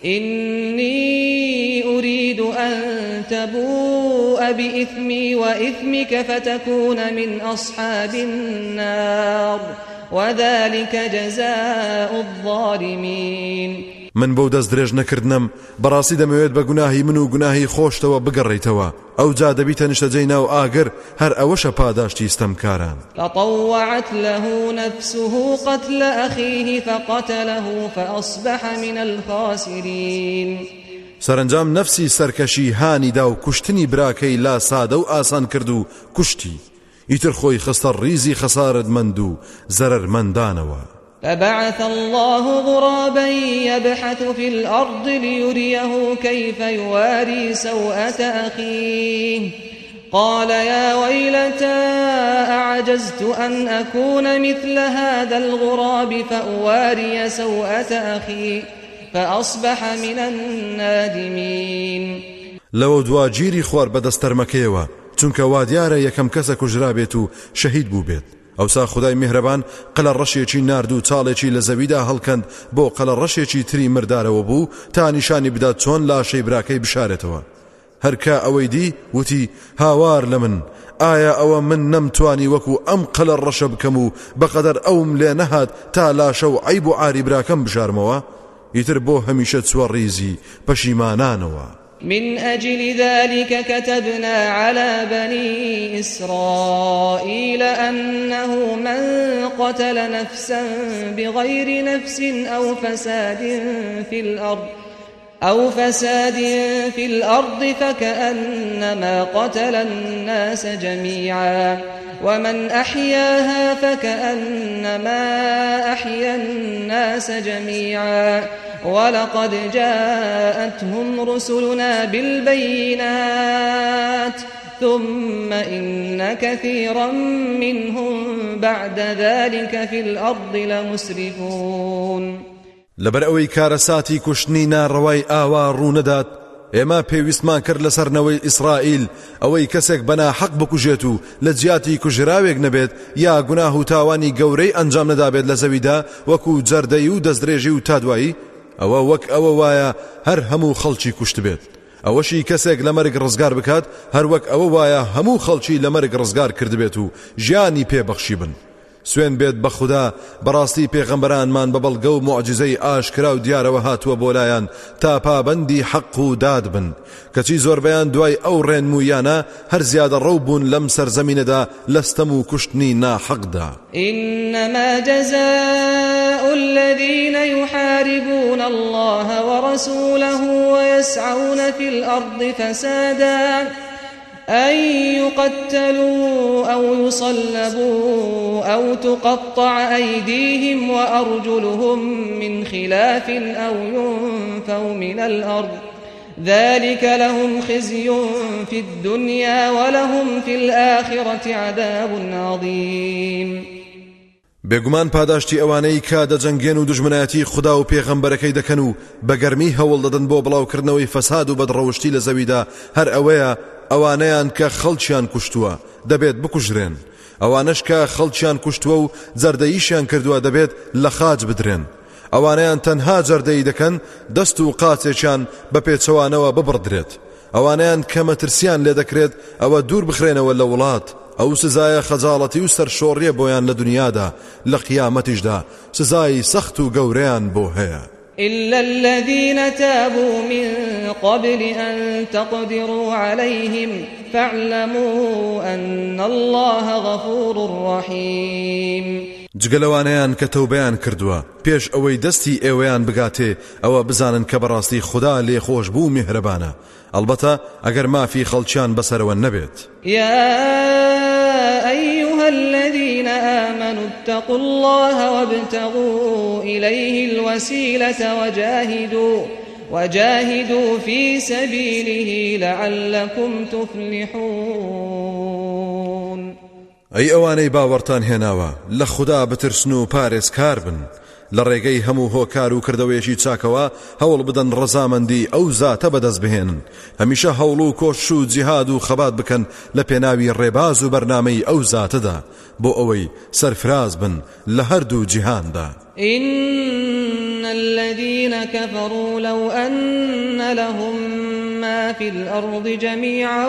إني أريد أن تبوء بإثمي وإثمك فتكون من أصحاب النار وذلك جزاء الظالمين. من بۆ دەست درێژ نەکردنم بەڕاستی دەمەوێت بە گوناهی من و گوناهی خۆشتەوە بگەڕێیتەوە، ئەو جا دەبیتە نیشتەجێی ناو ئاگر، هەر ئەوەشە پاداشتی ستەمکاران. فطوعت له نفسه قتل أخيه فقتله فأصبح من الخاسرين. سەرنجام نەفسی سەرکەشی هانیدا و کوشتنی براکەی لا سادە و ئاسان کرد و کوشتی، ئیتر خۆی خستە ڕیزی خەسارەتمەند و زەرەرمەندانەوە. فبعث الله غرابا يبحث في الأرض ليريه كيف يواري سوءة أخيه قال يا ويلتى أعجزت أن أكون مثل هذا الغراب فأواري سوءة أخي فأصبح من النادمين. لو دوا جيري خوار بدسترمكيوا چونکە وا دیارە یەکەم کەسە کوژرا بێت و شەهید بوو بێت. ئەوسا خدای میهرەبان قەلە ڕەشێکی نارد و چاڵێکی لە زەویدا هەڵکەند بۆ قەلە ڕەشێکی تری مردارەوە بوو تا نیشانی بدات چۆن لاشەی براکەی بشارێتەوە. هەرکە ئەوەی دی وتی هاوار لە من، ئایا ئەوە من نەمتوانی وەکو ئەم قەلە ڕەشە بکەم و بەقەدەر ئەوم لێ نەهات تا لاشە و عیب و عاری براکەم بشارمەوە؟ ئیتر بۆ هەمیشە چوە ڕیزی پەشیمانانەوە. من أجل ذلك كتبنا على بني إسرائيل أنه من قتل نفسا بغير نفس أو فساد في الأرض أو فساد في الأرض فكأنما قتل الناس جميعا ومن أحياها فكأنما أحيا الناس جميعا ولقد جاءتهم رسلنا بالبينات ثم إن كثيرا منهم بعد ذلك في الأرض لمسرفون. لەبەر ئەوەی کارەساتی کوشتنی ناڕەوای ئاوا ڕوونەدات ئێمە پێویستمان کرد لەسەرنەوەی ئیسرائیل ئەوەی کەسێک بەناحەق بکوژێت و لە جیاتی کوژراوێک نەبێت یا گوناه و تاوانی گەورەی ئەنجام نەدابێت لە زەویدا وەکو جەردەی و دەستدرێژی و تادوایی ئەوە وەک ئەوە وایە هەر هەموو خەڵکی کوشت بێت. ئەوەشی کەسێک لە مەرگ ڕزگار بکات هەر وەک ئەوە وایە هەموو خەڵکی لە مەرگ ڕزگار کردبێت و ژیانی پێبەخشی بن. سوێن بێت بە خوددا بەڕاستی پێغەمبەرانمان بە بەڵگە و موعجزەی ئاشکرا و دیارەوە هاتووە بۆ لایەن تا پابەندی حەق و داد بن کەچی زۆربەیان دوای ئەو ڕێنمویانە هەر زیادە ڕەو بوون لەم سەرزەمینەدا لەستەم و کوشتنی ناحەقدا. إنما جزاء الذين يحاربون الله ورسوله ويسعون في الأرض فسادا أن يقتلوا أو يصلبوا أو تقطع أيديهم وأرجلهم من خلاف أو ينفوا من الأرض ذلك لهم خزي في الدنيا ولهم في الآخرة عذاب عظيم. بێگومان پاداشتی ئەوانەی کە دەجەنگێن و دژمنایەتی خوددا و پێغەمبەرەکەی دەکەن و بە گەرمی هەوڵ دەدەن بۆ بڵاوکردنەوەی فەساد و بەدڕەوشتی لە زەویدا هەر ئەوەیە ئەوانەیان کە خەڵکیان کوشتووە دەبێت بکوژرێن، ئەوانەش کە خەڵکیان کوشتووە و جەردەییشیان کردووە دەبێت لە خاج بدرێن، ئەوانەیان تەنها جەردەیی دەکەن دەست و قاچێکیان بە پێچەوانەوە ببڕدرێت، ئەوانەیان کە مەترسیان لێ دەکرێت ئەوە دوور بخرێنەوە لە وڵات، ئەو سزایە خەجاڵەتی و سەرشۆڕیە بۆیان لە دنیادا لە قیامەتیشدا سزای سەخت و گەورەیان بۆ هەیە. إلا الذين تابوا من قبل أن تقدروا عليهم فاعلموا أن الله غفور رحيم. جگەلەوانەیان کە تەوبەیان کردووە پێش ئەوەی دەستی ئێوەیان بگاتێ ئەوە بزانن کە بەڕاستی خوددا لێخۆش بوو میهرەبانە، ئەلبەتە ئەگەر مافی خەڵکیان بەسەرەوە نەبێت. يا أيها الذين آمنوا اتقوا الله وابتغوا إليه الوسيلة وجاهدوا وجاهدوا في سبيله لعلكم تفلحون. ئەی ئەوانەی باوەڕتان هێناوە لە خوددا بترسن و پارێزکار بن، لە ڕێگەی هەموو هۆکار و کردەوەیەکی چاکەوە هەوڵ بدەن ڕەزامەندی ئەو زاتە بەدەست بهێنن، هەمیشە هەوڵ و کۆش و جیهاد و خەبات بکەن لە پێناوی ڕێباز و بەرنامەی ئەو زاتەدا بۆ ئەوەی سەرفراز بن لە هەردوو جیهاندا. إن الذين كفروا لو أن لهم ما في الأرض جميعا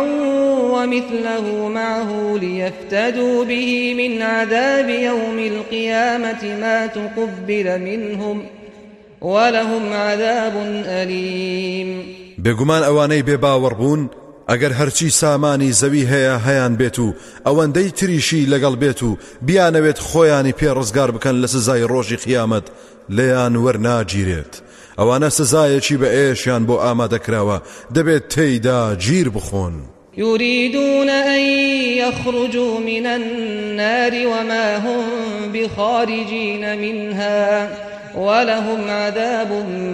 ومثله معه ليفتدوا به من عذاب يوم القيامة ما تقبل منهم ولهم عذاب أليم. بێگومان ئەوانەی بێباوەڕ بوون ئەگەر هەرچی سامانی زەوی هەیە هەیان بێت و ئەوەندەی تریشی لەگەڵ بێت و بیانەوێت خۆیانی پێ ڕزگار بکەن لە سزای ڕۆژی قیامەت لێیان وەرناگیرێت، ئەوانە سزایەکی بە ئێشیان بۆ ئامادەکراوە دەبێت تێیدا گیر بخۆن. يريدون أن يخرجوا من النار وما هم بخارجين منها ولهم عذاب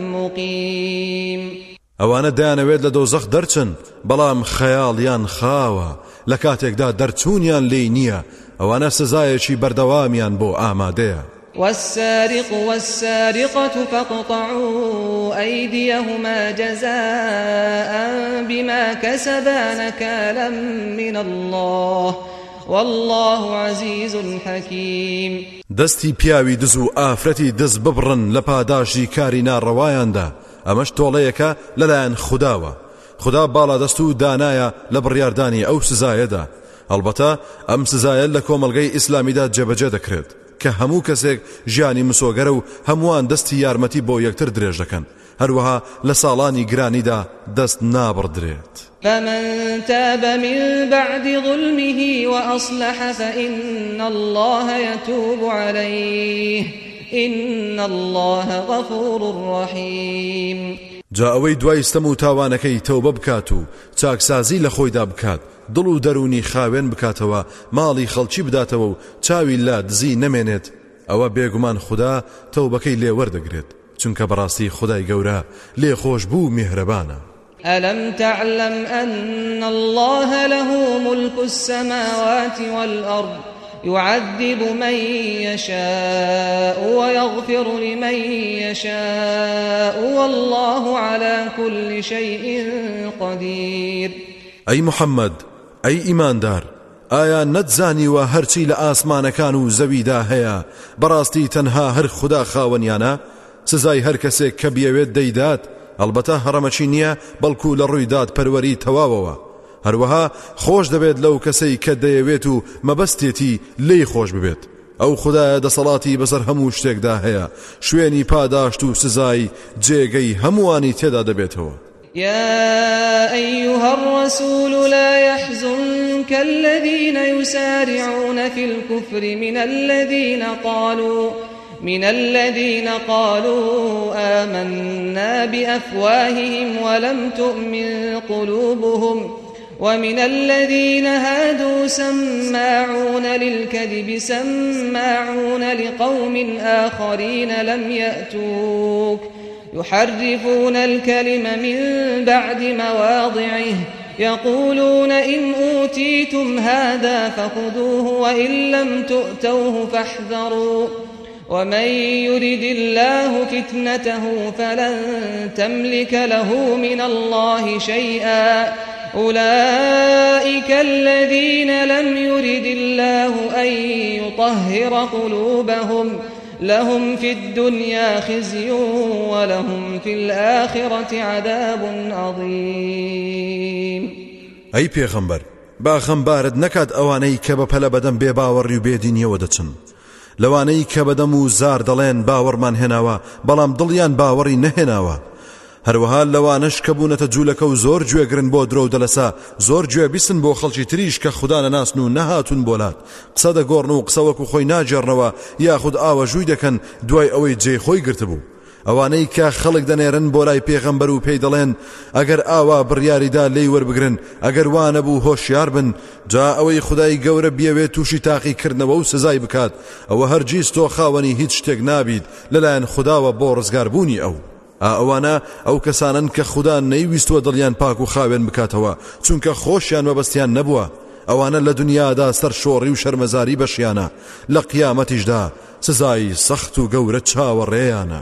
مقيم. ئەوانە دایانەوێت لە دۆزەخ دەرچن بەڵام خەیاڵیان خاوە لە کاتێکدا دەرچوونیان لێی نییە، ئەوانە سزایەکی بەردەوامیان بۆ ئامادەیە. والسارق والسارقة فاقطعوا أيديهما جزاء بما كسبا نكالا من الله والله عزيز حكيم. دستي پیاوی دز و ئافرەتی دز ببڕن لە پاداشی کاری ناڕەوایاندا، ئەمەش تۆڵەیەکە لەلایەن خودداوە، خوددا باڵا دەست و دانایە لە بڕیاردانی ئەو سزایەدا، ئەلبەتە ئەم سزایە لە کۆمەڵگەی ئیسلامیدا جێبەجێ دەکرێت کە هەموو کەسێک ژیانی مسۆگەرە و هەمووان دەستی یارمەتی بۆ یەکتر درێژ دەکەن، هەروەها لە ساڵانی گرانیدا دەست نابڕدرێت. فمن تاب من بعد ظلمه وأصلح فإن الله يتوب عليه إن الله غفور رحيم. جا ئەوەی دوای ستەم و تاوانەکەی تەوبە بکات و چاکسازی لە خۆیدا بکات، دڵ و دەرونی خاوێن بکاتەوە، ماڵی خەڵکی بداتەوە و چاوی لا دزی نەمێنێت، ئەوە بێگومان خوددا تەوبەکەی لێ وەردەگرێت، چونکە بەڕاستی خودای گەورە لێ خۆش بوو میهرەبانە. ألم تعلم أن الله له ملك السماوات والأرض يعذب من يشاء ويغفر لمن يشاء والله على كل شيء قدير. أي محمد أي إيمان دار، آیا نتزانی و هرچی لآسمانکان و زویدا هیا براستی تنها هر خدا خاونیانا سزای هر کسی که بیوید دیدات، البته هەڕەمەچی نییە بەڵکو لە ڕوویداد پەروەری تەواوەوە، هەروەها خۆش دەبێت لەو کەسەی کە دەیەوێت و مەبەستێتی لێی خۆش ببێت. ئەو خودایە دەسەڵاتی بەسەر هەموو شتێکدا هەیە، شوێنی پاداشت و سزای جێگەی هەمووانی تێدا دەبێتەوە. يا أيها الرسول لا يحزنك الذين يسارعون في الكفر من الذين قالوا من الذين قالوا آمنا بأفواههم ولم تؤمن قلوبهم ومن الذين هادوا سماعون للكذب سماعون لقوم آخرين لم يأتوك يحرفون الكلم من بعد مواضعه يقولون إن أوتيتم هذا فخذوه وإن لم تؤتوه فاحذروا ومن يرد الله فتنته فلن تملك له من الله شيئا أولئك الذين لم يرد الله أن يطهر قلوبهم لهم في الدنيا خزي ولهم في الآخرة عذاب عظيم. أي پیغمبر با خمبارد نکات اوانەی کە بە پەلە بەدەم بێ باوەڕی و بێدینیەوە دەچن، لەوانەی کە بەدەم و زار دەڵێن باوەڕمان هێناوە بەڵام دڵیان باوەڕی نەهێناوە، هەروەها لەوانش کە بوونەتە جوولەکە و زۆر گوێگرن بۆ درۆ و دەلەسا، زۆر گوێ بیستن بۆ خەڵکی تریش کە خوددا نەناسن و نەهاتون بۆلات، قسە دەگۆڕن و قسە وەکو خۆی ناجێڕنەوە یاخود ئاوە ژووی دەکەن دوای ئەوەی جێی خۆی گرتبوو. ئەوانەی کە خەڵک دەنێرن بۆ لای پێغەمبەر و پێی دەڵێن ئەگەر ئاوا بڕیاریدا لێی وەربگرن، ئەگەر وانە بوو هۆشیار بن، جا ئەوەی خودای گەورە بیەوێت تووشی تاقیکردنەوە و سزای بکات، ئەوە هەرگیز تۆ خاوەنی هیچ شتێک نابیت لەلایەن خودداوە بۆ ڕزگاربوونی ئەو. ئەوانە ئەو کەسانن کە خوددا نەیویستوە دڵیان پاک و خاوێن بکاتەوە چونکە خۆشیان مەبەستیان نەبووە، ئەوانە لە دنیادا سەر شۆڕی و شەرمەزاری بەشیانە، لە قیامەتیشدا سزای سەخت و گەورە چاوەڕێیانە.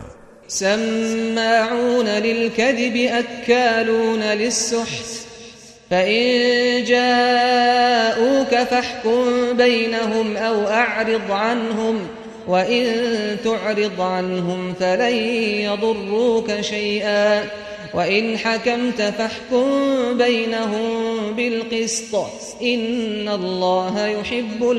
سماعون للكذب أكالون للسحت فإن جاءوك فاحكم بينهم أو أعرض عنهم وإن تعرض عنهم فلن يضروك شيئا وإن حكمت فاحكم بينهم بالقسط إن الله يحب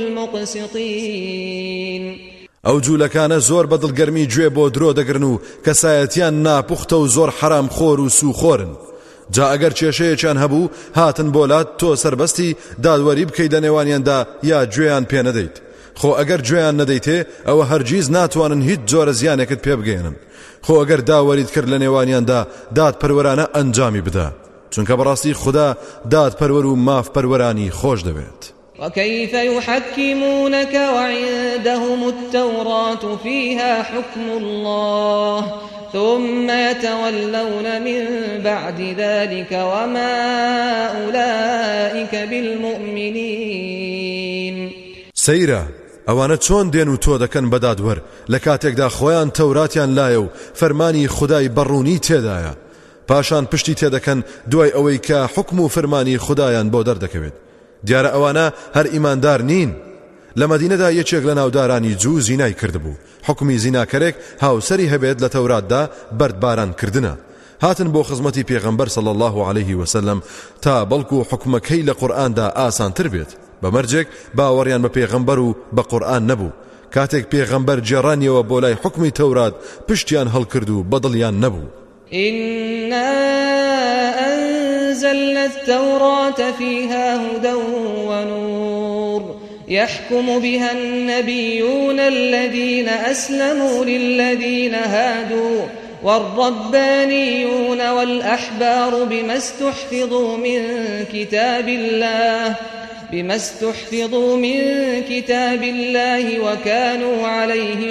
المقسطين. ئەو جوولەکانە زۆر بەدڵگەرمی گوێ بۆ درۆ دەگرن و کەسایەتیان ناپوختە و زۆر حرام خۆر و سوخۆرن، جا ئەگەر کێشەیەکیان هەبوو هاتن بۆلات تۆ سربەستی دادوەری بکەی دەنێوانیاندا یا گوێیان پێ نەدەیت، خۆ ئەگەر گوێیان نەدەیتێ ئەوە هەرگیز ناتوانن هیچ جۆرە زیانێکت پێ بگەێنن، خۆ ئەگەر داوەریت کرد لە نێوانیاندا دادپەروەرانە ئەنجامی بدە، چونکە بەڕاستی خوددا دادپەروەر و مافپەروەرانی خۆش دەوێت. وكيف يحكمونك وعندهم التوراة فيها حكم الله ثم يتولون من بعد ذلك وما أولئك بالمؤمنين. سيرا ئەوانە چۆن دێن و تۆ دەکەن بەدادوەر لە کاتێکدا خۆیان تەوراتیان لایە و فەرمانی خودای بەڕوونی تێدایە، پاشان پشتی تێدەکەن دوای ئەوەی کە حکم و فەرمانی خودایان بۆ دەردەکەوێت. دیارە ئەوانە هەر ئیماندار نین. لە مەدینەدا یەکێک لە ناودارانی جوو زینای کردبوو، حکمی زیناکەرێک هاوسەری هەبێت لە تەوراتدا بەردباران کردنە، هاتن بۆ خزمەتی پێغەمبەر صلی الله عليه وسلم تا بەڵکو حکومەکەی لە قورئاندا ئاسانتر بێت، بەمەرجێک باوەڕیان بە پێغەمبەر و بە قورئان نەبوو، کاتێک پێغەمبەر جێڕانیەوە بۆ لای حکمی تەورات پشتیان هەڵکرد و بەدڵیان نەبوو. إنا أنزلنا التوراة فيها هدى ونور يحكم بها النبيون الذين أسلموا للذين هادوا والربانيون والأحبار بما استحفظوا من كتاب الله بما استحفظوا من كتاب الله وكانوا عليه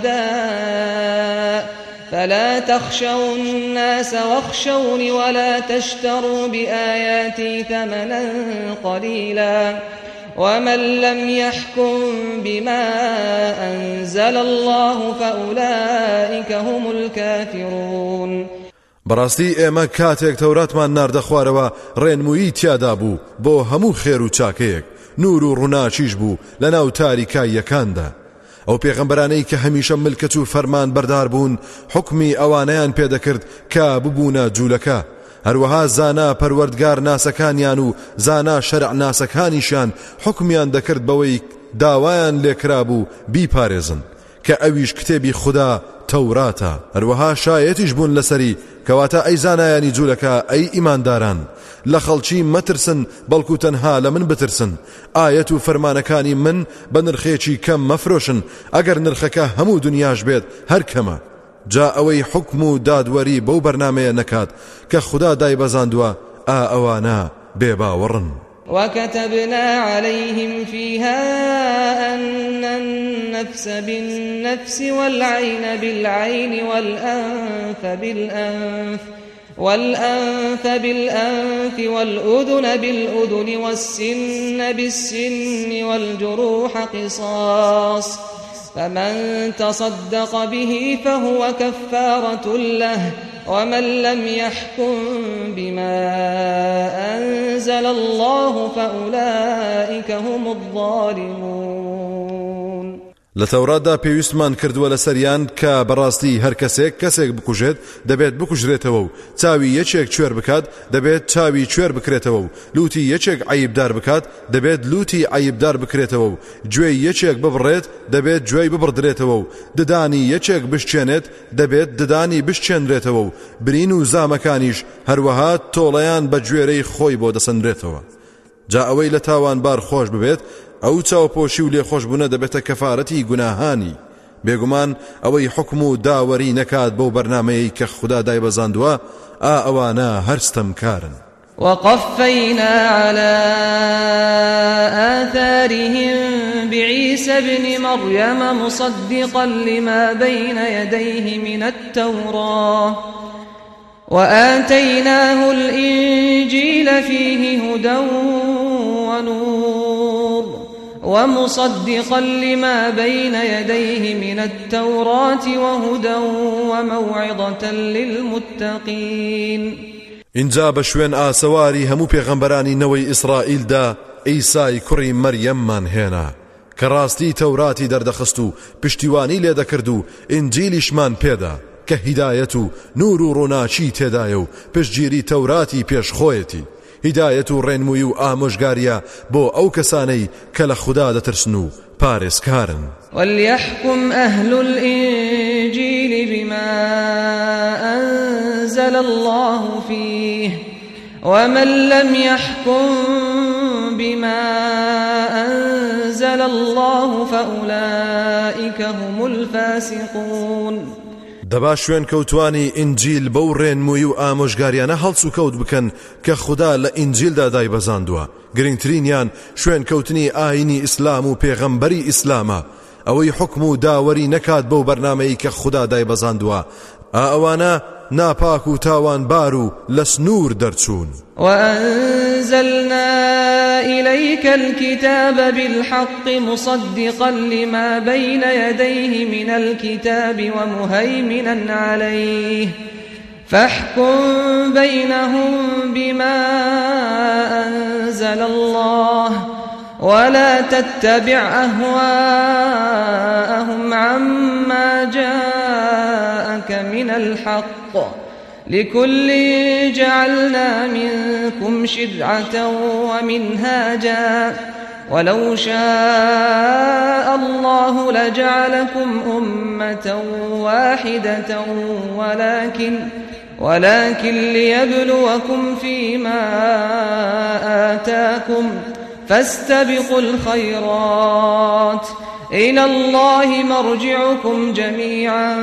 شهداء فلا تخشوا الناس واخشوني ولا تشتروا بآياتي ثمنا قليلا ومن لم يحكم بما أنزل الله فأولئك هم الكافرون. بەڕاستی ئێمە کاتێک تەوراتمان ناردە خوارەوە ڕێنمووی تیادا بوو بۆ هەموو خێر و چاکەیەک نور و ڕووناچیش بوو لە ناو تاریکاییەکاندا. ئەو پێغەمبەرانەی کە هەمیشە ملکەت و فەرمان بەردار بوون حکمی ئەوانەیان پێدەکرد کە ببوونە جوولەکە. هەروەها زانا پەروەردگار ناسەکانیان و زانا شەرع ناسەکانیشان حکمیان دەکرد بەوەی داوایان لێکرا بوو بیپارێزن کە ئەویش کتێبی خوددا تەوراتە. هەروەها شایەتیش بوون لەسەری کەواتە ئەی زانایانی جوولەکە ئەی ئیمانداران لە خەڵکی مەترسن بەڵکو تەنها لە من بترسن. ئایەت و فەرمانەکانی من بە نرخێکی کەم مەفرۆشن ئەگەر نرخەکە هەموو دنیاش بێت هەر کەمە. جا ئەوەی حکم و دادوەری بەو بەرنامەیە نەکات کە خوددا دایبەزاندووە ئا ئەوانە بێباوەڕن. وكتبنا عليهم فيها أن النفس بالنفس والعين بالعين والأنف بالأنف والأنف بالأنف والأذن بالأذن والسن بالسن والجروح قصاص فمن تصدق به فهو كفارة له ومن لم يحكم بما أنزل الله فأولئك هم الظالمون. لتورادا پێویستمان کردووە لە سەریان کە بەڕاستی هەر کەسێک کەسێک بکوژێت دەبێت بکوژرێتەوە و چاوی یەکێک کوێر بکات دەبێت چاوی کوێر بکرێتەوە و لوتی یەکێک عیبدار بکات دەبێت لوتی عیبدار بکرێتەوە و گوێی یەکێک ببڕێت دەبێت گوێی ببڕدرێتەوە و ددانی یەکێک بشکێنێت دەبێت ددانی بشکێنرێتەوە و برین و زامەکانیش هەروەها تۆڵەیان بە گوێرەی خۆی بۆ دەسەنرێتەوە. جا ئەوەی لە تاوانبار خۆش ببێت ئەو چاوپۆشی و لێخۆشبوونە دەبێتە کەفارەتی گوناهانی. بێگومان ئەوەی حکم و داوەری نەکات بەو بەرنامەیەی کە خوددا دایبەزاندووە ئا ئەوانە هەرستەمکارن. وقفينا على آثارهم بعيسى ابن مريم مصدقا لما بين يديه من التوراة وآتيناه الإنجيل فيه هدى ونور ومصدقا لما بين يديه من التوراة وهدى وموعظة للمتقين. اینجا بە شوێن ئاسەواری هەموو پێغەمبەرانی نەوەی ئیسرائیلدا ئیسای کوڕی مەریەممان هێنا کە ڕاستی تەوراتی دەردەخست و پشتیوانی لێ دەکرد و ئینجیلیشمان پێدا کە هیدایەت و نور و ڕووناچی تێدایە و پشتگیری تەوراتی پێشخۆیەتی. هیدایەت و ڕێنمووی و ئامۆژگاریە بۆ ئەو کەسانەی کە لە خوددا دەترسن و پارێزکارن. وليحكم أهل الإنجيل بما أنزل الله فيه ومن لم يحكم بما أنزل الله فأولئك هم الفاسقون. دەبا شوێن کەوتوانی ئینجیل بەو ڕێنمووی و ئامۆژگاریانە هەڵس و کەوت بکەن کە خوددا لە ئینجیلدا دایبەزاندووە. گرنگترینیان شوێن کەوتنی ئاینی ئیسلام و پێغەمبەری ئیسلامە ئەوەی حکم و داوەری نەکات بەو بەرنامەیە کە خوددا دایبەزاندووە ئا ئەوانە ناپاک و تاوانبار و لە سنوور دەرچوون. وأنزلنا إليك الكتاب بالحق مصدقا لما بين يديه من الكتاب ومهيمنا عليه فاحكم بينهم بما أنزل الله ولا تتبع أهواءهم عما جاءك من الحق لكل جعلنا منكم شرعة ومنهاجا ولو شاء الله لجعلكم أمة واحدة ولكن ولكن ليبلوكم فيما آتاكم فاستبقوا الخيرات إلى الله مرجعكم جميعا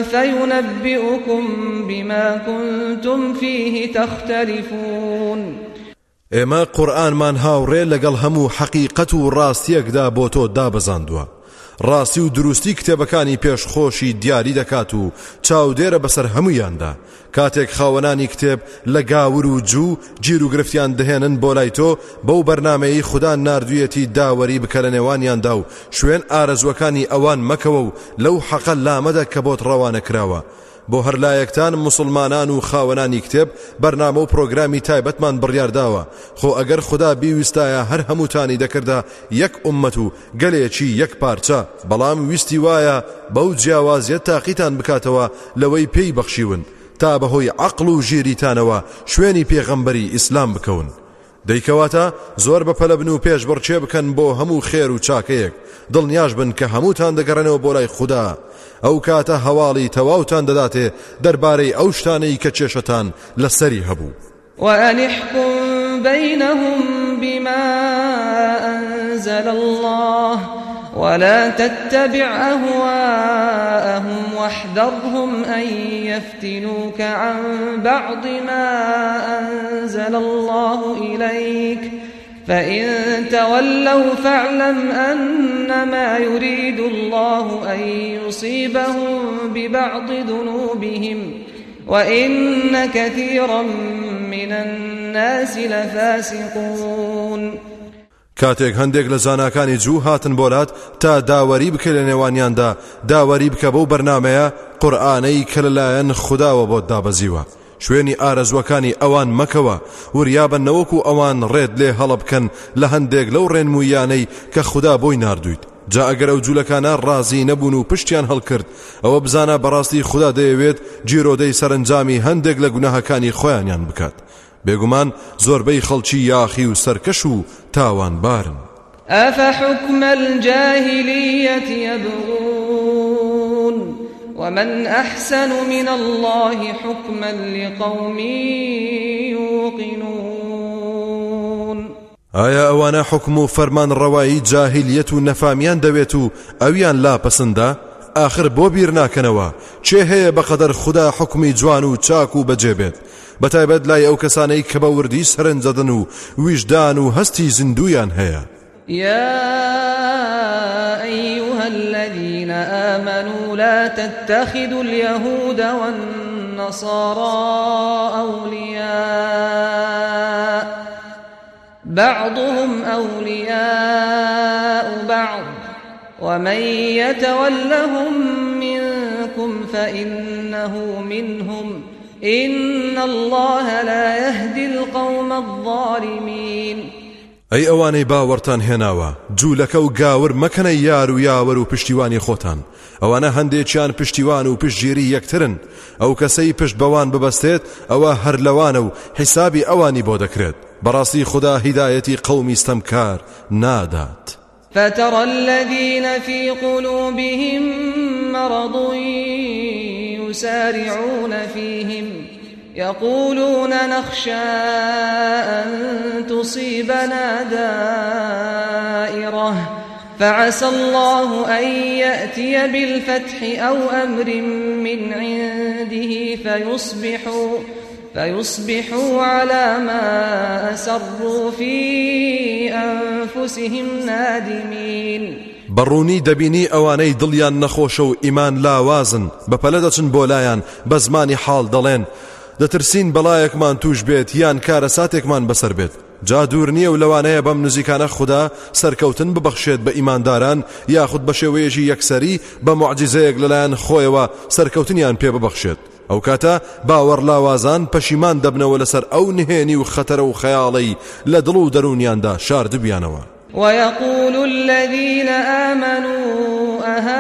فينبئكم بما كنتم فيه تختلفون. ئێمە قورئانمان هاوڕێ لەگەڵ هەموو حەقیقەت و ڕاستیەکدا بۆ تۆ دابەزاندووە. ڕاستی و دروستی کتێبەکانی پێشخۆشی دیاری دەکات و چاودێرە بەسەر هەموویاندا. کاتێک خاوەنانی کتێب لە گاور و جوو گیر و گرفتیان دەهێنن بۆ لای تۆ بەو بەرنامەی خوددا ناردوویەتی داوەری بکە لە نێوانیاندا و شوێن ئارەزوەکانی ئەوان مەکەوە و لەو حەقە لامەدە کە بۆت ڕەوانە کراوە. بۆ هەر لایەکتان مسلمانان و خاوەنانی کتێب بەرنامە و پرۆگرامی تایبەتمان بڕیارداوە. خۆ ئەگەر خوددا بیویستایە هەر هەمووتانی دەکردا یەک ئومەت و گەلێکی یەک پارچە، بەڵام ویستی وایە بەو جیاوازیە تاقیتان بکاتەوە لەوەی پێی بەخشیون تا بەهۆی عەقڵ و ژیریتانەوە شوێنی پێغەمبەری ئیسلام بکەون. دەیکەواتە زۆر بەپەلە بن و پێش بڕچێ بکەن بۆ هەموو خێر و چاکەیەک. دڵنیاش بن کە هەمووتان دەگەڕێنەوە بۆ لای خوددا. ئەو کاتە هەواڵی تەواوتان دەداتێ دەربارەی ئەو شتانەی کە کێشەتان لەسەری هەبوو. وأن احكم بينهم بما أنزل الله ولا تتبع أهواءهم واحذرهم أن يفتنوك عن بعض ما أنزل الله إليك فإن تولوا فاعلم أنما يريد الله أن يصيبهم ببعض ذنوبهم وإن كثيرا من الناس لفاسقون. کاتێک هەندێک لە زاناکانی جوو هاتن بۆلات تا داوەری بکە لە نێوانیاندا، داوەری بکە بەو بەرنامەیە قورئانەی کە لەلایەن خودداوە بۆت دابەزیوە. شوێنی ئارەزوەکانی ئەوان مەکەوە، وریابە نەوەکو ئەوان ڕێت لێ هەڵە بکەن لە هەندێک لەو ڕێنمویانەی کە خوددا بۆی ناردوویت. جا ئەگەر ئەو جوولەکانە ڕازی نەبوون و پشتیان هەڵکرد، ئەوە بزانە بەڕاستی خوددا دەیەوێت جیرۆدەی سەرنجامی هەندێک لە گوناهەکانی خۆیانیان بکات. بێگومان زۆربەی خەڵکی یاخی و سەرکەش و تاوان بارن. أفحكم الجاهلية يبغون ومن أحسن من الله حكما لقوم يوقنون. ئایا ئەوانە حکم و فەرمان ڕەوایی جاهلیەت و نەفامیان دەوێت و ئەویان لا پەسەندە؟ آخر بۆ بیر ناکەنەوە چێ هەیە بەقەدەر خوددا حکمی جوان و چاک و بەجێبێت، بەتایبەت لای ئەو کەسانەی کە بە وردی سەرنجەدن و ویژدان و هەستی زیندویان هەیە. يا أيها الذين آمنوا لا تتخذوا اليهود والنصارى أولياء بعضهم أولياء بعض ومن يتولهم منكم فإنه منهم إن الله لا يهدي القوم الظالمين. ئەی ئەوانەی باوەڕتان هێناوە جوولەکە و گاور مەکەنە یار و یاوەر و پشتیوانی خۆتان. ئەوانە هەندێکیان پشتیوان و پشتگیری یەکترن. ئەو کەسەی پشت بەوان ببەستێت ئەوە هەر لەوانە و حیسابی ئەوانی بۆ دەکرێت. بەڕاستی خوددا هیدایەتی قەومی ستەمکار نادات. فترى الذين في قلوبهم مرض يسارعون فيهم يقولون نخشى أن تصيبنا دائرة فعسى الله أن يأتي بالفتح أو أمر من عنده فيصبحوا فيصبحوا على ما أسروا في أنفسهم نادمين. بەڕوونی دەبینی ئەوانەی دڵیان نەخۆشە و ئیمان لاوازن بەپەلە دەچن بۆ لایەن بە زمانی حاڵ دەڵێن دەترسین بەڵایەکمان توش بێت یان کارە ساتێکمان بەسەر بێت. جا دوور نییە و لەوانەیە بەم نزیکانە خوددا سەرکەوتن ببەخشێت بە ئیمانداران یاخود بە شێوەیەکی یەکسەری بە موعجیزەیەک لەلایەن خۆیەوە سەرکەوتنیان پێ ببەخشێت. ئەو کاتە باوەڕ لاوازان پەشیمان دەبنەوە لەسەر ئەو نهێنی و خەتەرە و خەیاڵەی لە دڵ و دەرونیاندا شاردبیانەوە. ويقول الذين آمنوا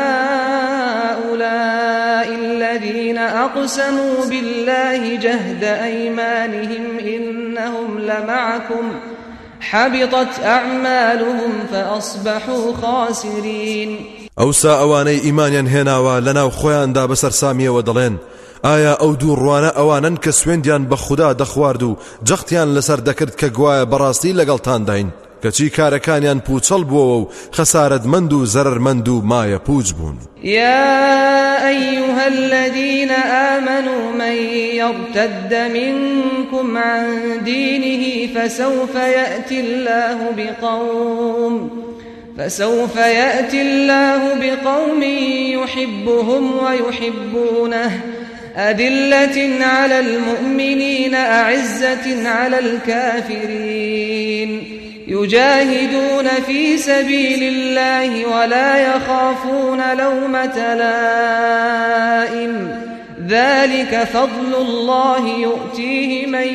أهؤلاء الذين أقسموا بالله جهد أيمانهم إنهم لمعكم حبطت أعمالهم فأصبحوا خاسرين. ئەوسا ئەوانەی ئیمانیان هێناوە لەناو خۆیاندا بەسەر سامیەوە دەڵێن ئایا ئەو دوو ڕوانە ئەوانن کە سوێندیان بە خوددا دەخوارد و جەختیان لەسەر دەکرد کە گوایە بەڕاستی لەگەڵتان داین کەچی کارەکانیان پوچەڵ بووە و خەسارەتمەند و زەرەرمەند و مایە پوچ بوون. يا أيها الذين آمنوا من يرتد منكم عن دينه فسوف يأتي الله بقوم فسوف يأتي الله بقوم يحبهم ويحبونه أذلة على المؤمنين أعزة على الكافرين يجاهدون في سبيل الله ولا يخافون لومة لائم ذلك فضل الله يؤتيه من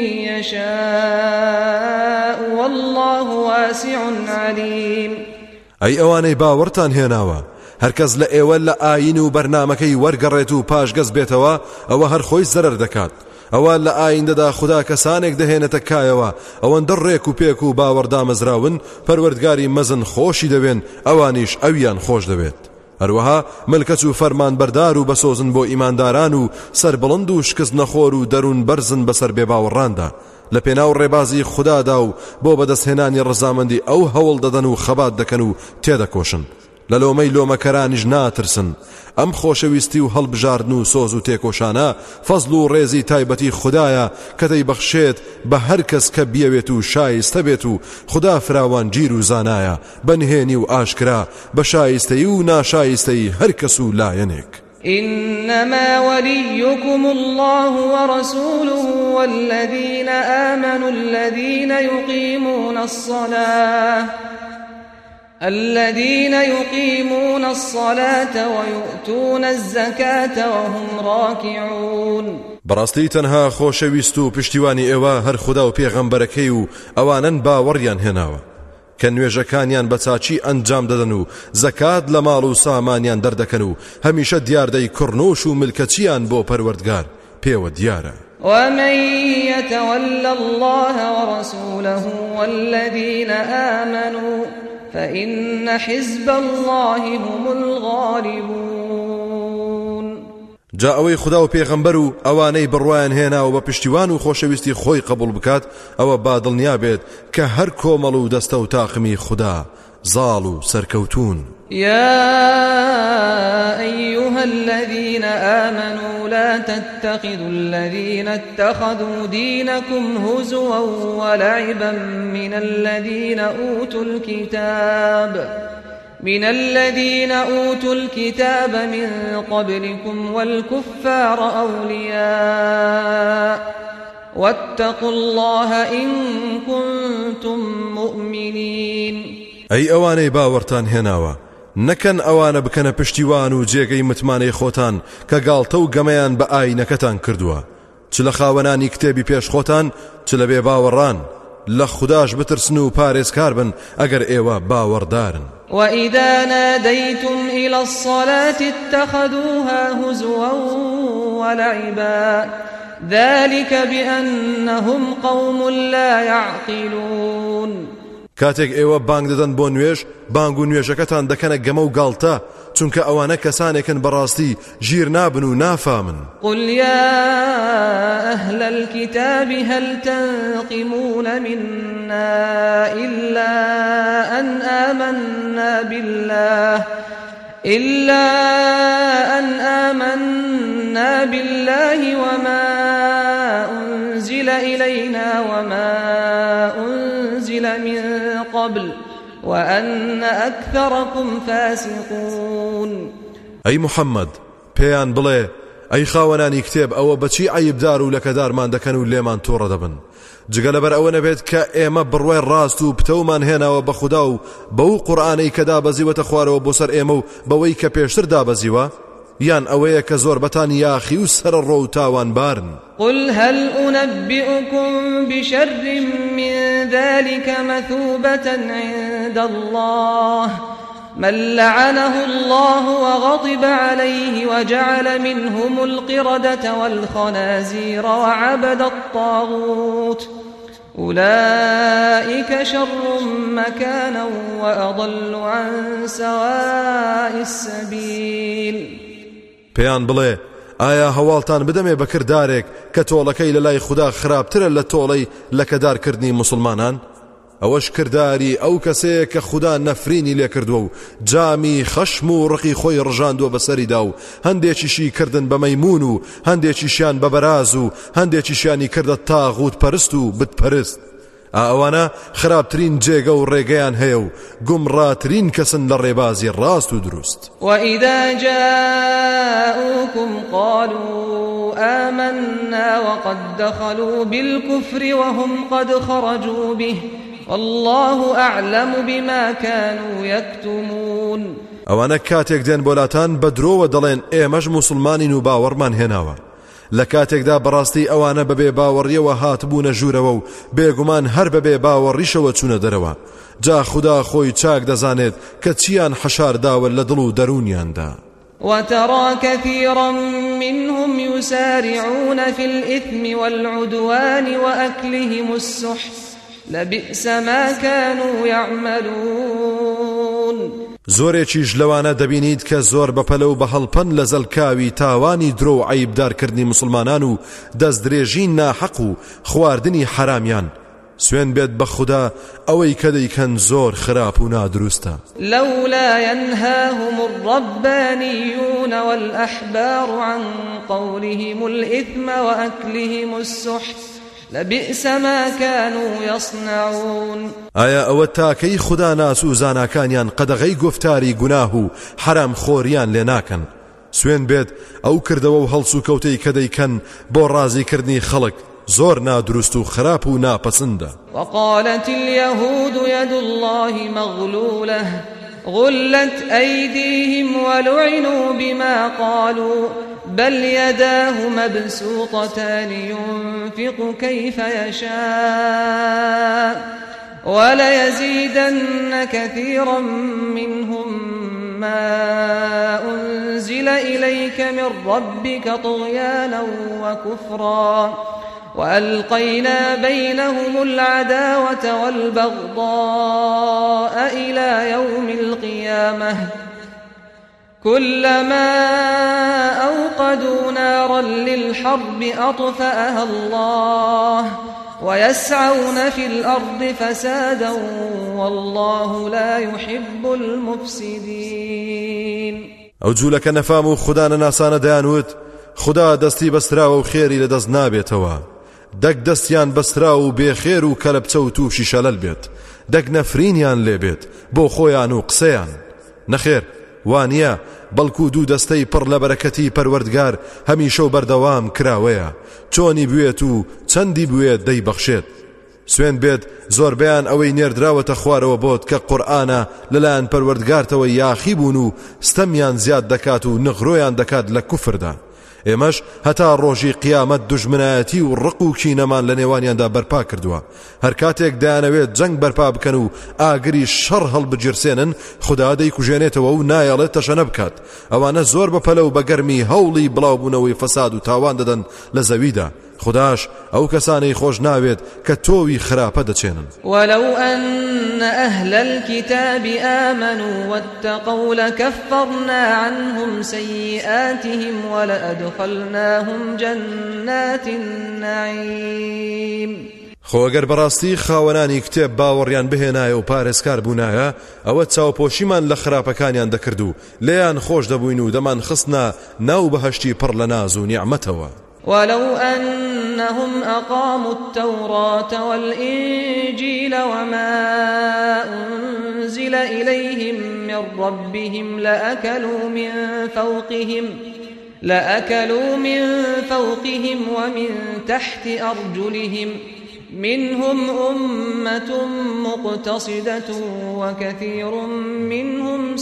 يشاء والله واسع عليم. أي أواني باورتان هێناوە هەرکەس لە ئێوە لە ئاین و بەرنامەکەی وەرگەڕێت و پاشگەز بێتەوە ئەوە هەر خۆی زەرەر دەکات. ئەوە لە ئایندەدا خوددا کەسانێک دەهێنێتە کایەوە ئەوەندە ڕێک و پێک و باوەڕدامەزراون پەروەردگاری مەزن خۆشی دەوێن ئەوانیش ئەویان خۆش دەوێت. هەروەها ملکەت و فەرمان بەردار و بەسۆزن بۆ ئیمانداران و سەربڵند و شکست نەخۆر و دەروون بەرزن بەسەر بێباوەڕاندا لە پێناو ڕێبازی خوددادا و بۆ بەدەستهێنانی ڕزامەندی ئەو هەوڵ دەدەن و خەبات دەکەن و تێدەکۆشن. لە لۆمەی لۆمەکەرانیش ناترسن. ئەم خۆشەویستی و هەڵبژاردن و سۆز و تێکۆشانە فەزڵ و ڕێزی تایبەتی خوددایە کە دەیبەخشێت بە هەر کەس کە بیەوێت و شایستە بێت و خوددا فراوان گیر و زانایە بەنهێنی و ئاشکرا بە شایستەی و ناشایستەی هەر کەس و لایەنێک. إنما وليكم الله ورسوله والذين آمنوا الذين يقيمون الصلاة الذين يقيمون الصلاة ويؤتون الزكاة وهم راكعون. بەڕاستی تەنها خۆشەویست و پشتیوانی ئێوە هەر خوددا و پێغەمبەرەکەی و ئەوانن باوەڕیان هێناوە کە نوێژەکانیان بە چاچی ئەنجام دەدەن و زەکات لە ماڵ و سامانیان دەردەکەن و هەمیشە دیاردەی کوڕنۆش و ملکەچیان بۆ پەروەردگار پێوە دیارە. ومن يتول الله ورسوله والذين آمنوا فإن حزب الله هم الغالبون. جا ئەوەی خوددا و پێغەمبەر و ئەوانەی بڕوایان هێنا و بە پشتیوان و خۆشەویستی خۆی قبول بکات ئەوە بادڵنیا بێت کە هەر کۆمەڵ و دەستە و تاقمی خوددا زاڵ و سەرکەوتون. يا أيها الذين آمنوا لا تتخذوا الذين اتخذوا دينكم هزوا ولعبا من الذين أوتوا الكتاب من الذين أوتوا الكتاب من قبلكم والكفار أولياء واتقوا الله إن كنتم مؤمنين. أي أواني باورتان هناوا نەکەن ئەوانە بکەنە پشتیوان و جێگەی متمانەی خۆتان کە گاڵتە و گەمەیان بە ئاینەکەتان کردووە چ لە خاوەنانی کتێبی پێش خۆتان چ لە بێ باوەڕان لە خودداش بترسن و پارێزکار بن ئەگەر ئێوە باوەڕدارن. وإذا ناديتم إلى الصلاة اتخذوها هزوا ولعبا ذلك بأنهم قوم لا يعقلون. کاتێک ئێوە بانگ دەدەن بۆ نوێژ بانگ و نوێژەکەتان دەکەنە گەمە و گاڵتە چونکە ئەوانە کەسانێکن بەڕاستی ژیر نابن و نافامن. قل يا أهل الكتاب هل تنقمون منا إلا أن آمنا بالله إلا أن آمنا بالله وما أنزل إلينا وما أنزل من قبل وأن أكثركم فاسقون. أي محمد پێیان بڵێ ئەی خاوەنانی کتێب ئەوە بەچی عەیبدار و لەکەدارمان دەکەن و لێمان تۆڕە دەبن جگە لەبەر ئەوە نەبێت کە ئێمە بڕوای ڕاست و پتەومان هێناوە بە خوددا و بەو قورئانەی کە دابەزیوەتە خوارەوە بۆ سەر ئێمە و بەوەی کە پێشتر دابەزیوە یان ئەوەیە کە زۆربەتان یاخی و سەرڕۆ و تاوانبارن. قل هل أنبئكم بشر من ذلك مثوبة عند الله من لعنه الله وغضب عليه وجعل منهم القردة والخنازير وعبد الطاغوت أولئك شر مكانا وأضل عن سواء السبيل. پێیان بڵێ ئایا هەواڵتان بدەمێ بەکردارێک کە تۆڵەکەی لە لای خوددا خراپترە لە تۆڵەی لەکەدارکردنی موسڵمانان ئەوەش کردداری ئەو کەسەیە کە خوددا نەفرینی لێ کردووە و جامی خەشم و ڕقی خۆی ڕژاندووە بەسەریدا و هەندێکیشی کردن بە مەیمون و هەندێکیشیان بە بەراز و هەندێکیشیانی کردە تاغوت پەرست و بتپەرست. ئەوانە خراپترین جێگە و ڕێگەیان هەیە و گومڕاترین کەسن لە ڕێبازی ڕاست و دروست. وإذا جاءوكم قالوا آمنا وقد دخلوا بالكفر وهم قد خرجوا به والله أعلم بما كانوا يكتمون. ئەوانە کاتێک دێن بۆلاتان بە درۆوە دەڵێن ئێمەش موسڵمانین و باوەڕمان هێناوە. لە کاتێکدا بەڕاستی ئەوانە بەبێ باوەڕیەوە هاتبوونە ژوورەوە و بێگومان هەر بەبێ باوەڕیشەوە چوونە دەرەوە. جا خوددا خۆی چاک دەزانێت کە چیان حەشارداوە لە دڵ و دەرونیاندا. وترى كثيرا منهم يسارعون في الإثم والعدوان وأكلهم السحت لبئس ما كانوا يعملون. زۆرێکیش لەوانە دەبینیت کە زۆر بەپەلە و بە هەڵپەن لە زەلکاوی تاوانی درۆ و عەیبدارکردنی مسلمانان و دەستدرێژی ناحەق و خواردنی حرامیان. سوێن بێت بە خوددا ئەوەی کە دەیکەن زۆر خراپ و نادروستە. لولا ينهاهم الربانيون والأحبار عن قولهم الإثم وأكلهم السحت لبئس ما كانوا يصنعون. ئایا ئەوە تاکەی خوددا ناس و زاناکانیان قەدەغەی گفتاری گوناه و حرام خۆریان لێ ناکەن. سوێن بێت ئەو کردەوە و هەڵس و کەوتەی کە دەیکەن بۆ ڕازیکردنی خەڵک زۆر نادروست و خراپ و ناپەسندە. وقالت اليهود يد الله مغلولة غلت أيديهم ولعنوا بما قالوا بل يداه مبسوطتان ينفق كيف يشاء وليزيدن كثيرا منهم ما أنزل إليك من ربك طغيانا وكفرا وألقينا بينهم العداوة والبغضاء إلى يوم القيامة كلما أوقدوا نارا للحرب أطفأها الله ويسعون في الأرض فسادا والله لا يحب المفسدين. ئەو جوولەکە نەفام و خوددانە ناسانە دەیانوت خوددا دەستی بەستراوە و خێری لە دەست نابێتەوە. دەک دەستیان بەسترا و بێخێر و کەلەپچە و تووشی شەلەل بێت. دەک نەفرینیان لێ بێت بۆ خۆیان و قسەیان. نەخێر وانە بەڵکو دوو دەستەی پڕ لە بەرەکەتی پەروەردگار هەمیشە و بەردەوام کراوەیە. چۆنی بوێت و چەندی بوێت دەیبەخشێت. سوێن بێت زۆربیان ئەوەی نێردراوەتە خوارەوە بۆت کە قورئانە لەلایەن پەروەردگارتەوە یاخی بوون و ستەمیان زیاد دەکات و نغڕۆیان دەکات لە کوفردا. ئێمەش هەتا ڕۆژی قیامەت دوژمنایەتی و ڕق و کینەمان لە نێوانیاندا بەرپا کردووە. هەر کاتێک دایانەوێت جەنگ بەرپا بکەن و ئاگری شەڕ هەڵبجرسێنن خوددا دەیکوژێنێتەوە و نایەڵێت تەشەنە بکات. ئەوانە زۆر بەپەلە و بەگەرمی هەوڵی بڵاوبوونەوەی فەساد و تاوان دەدەن لە زەویدا. خداش ئەو کەسانەی خۆش ناوێت کە تۆوی خراپە دەچێنن. ولو أن أهل الكتاب آمنوا واتقوا لكفرنا عنهم سيئاتهم ولأدخلناهم جنات النعيم. خۆ ئەگەر بەڕاستی خاوەنانی کتێب باوەڕیان بهێنایە و پارێزکار بوونایە ئەوە چاوپۆشیمان لە خراپەکانیان دەکرد و لێیان خۆش دەبووین و دەمان خستنا ناو بەهەشتی پڕ لە ناز و نیعمەتەوە. ولو أنهم أقاموا التوراة والإنجيل وما أنزل إليهم من ربهم لأكلوا من فوقهم لأكلوا من فوقهم ومن تحت أرجلهم منهم أمة مقتصدة وكثير منهم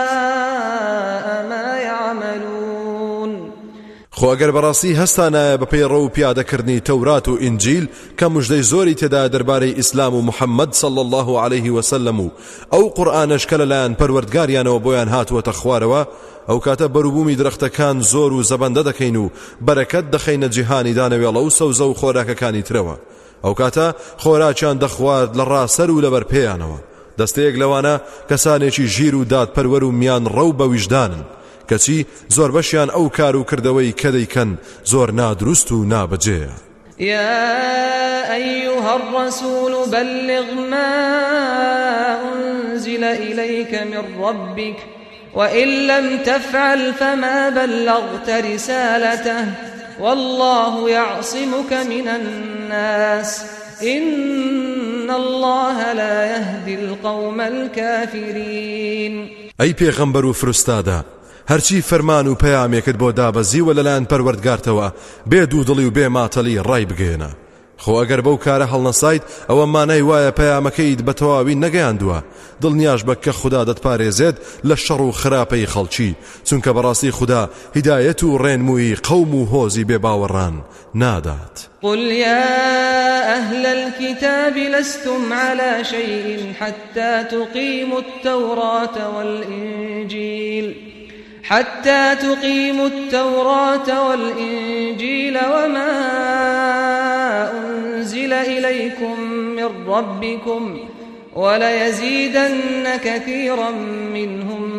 ساء ما يعملون. خۆ ئەگەر بەڕاستی هەستانایە بە پێی ڕە و پیادەکردنی تەورات و ئینجیل کە موژدەی زۆری تێدا دەربارەی ئیسلام و محەممەد صلی الله عليه وسلم و ئەو قورئانەش کە لەلایەن پەروەردگاریانەوە بۆیان هاتووەتە خوارەوە ئەو کاتە بەروبوومی درەختەکان زۆر و زەبەندە دەکەین و بەرەکەت دەخەینە جیهانی دانەوێڵە و سەوزە و خۆراکەکانی ترەوە. ئەو کاتە خۆراکیان دەخوارد لە ڕاسەر و لەبەر پێیانەوە. دەستەیەک لەوانە کەسانێکی ژیر و دادپەروەر و میان ڕەو بە ویژدانن کەچی زۆر بەشیان ئەو کار و کردەوەی کە دەیکەن زۆر نادروست و نابەجێیە. يا أيها الرسول بلغ ما أنزل إليك من ربك وإن لم تفعل فما بلغت رسالته والله يعصمك من الناس إن الله لا يهدي القوم الكافرين. أي پیغمبر و فرستادا هەرچی فەرمان و پەیامێکت بۆ دابەزیوە لەلایەن پەروەردگارتەوە بێ دوودڵی و بێ ماتەڵی ڕای بگێنە. خۆ ئەگەر بەو کارە هەڵنەسایت ئەوە مانای وایە پەیامەکەیت بە تەواوی نەگەیاندووە. دڵنیاش بە کە خوددا دەتپارێزێت لە شەڕ و خراپەی خەڵکی، چونکە بەڕاستی خوددا هیدایەت و ڕێنمووی قەوم و هۆزی بێ باوەڕان نادات. قل يا أهل الكتاب لستم على شيء حتى تقيموا التوراة والإنجيل حتى تقيموا التوراة والإنجيل وما أنزل إليكم من ربكم وليزيدن كثيرا منهم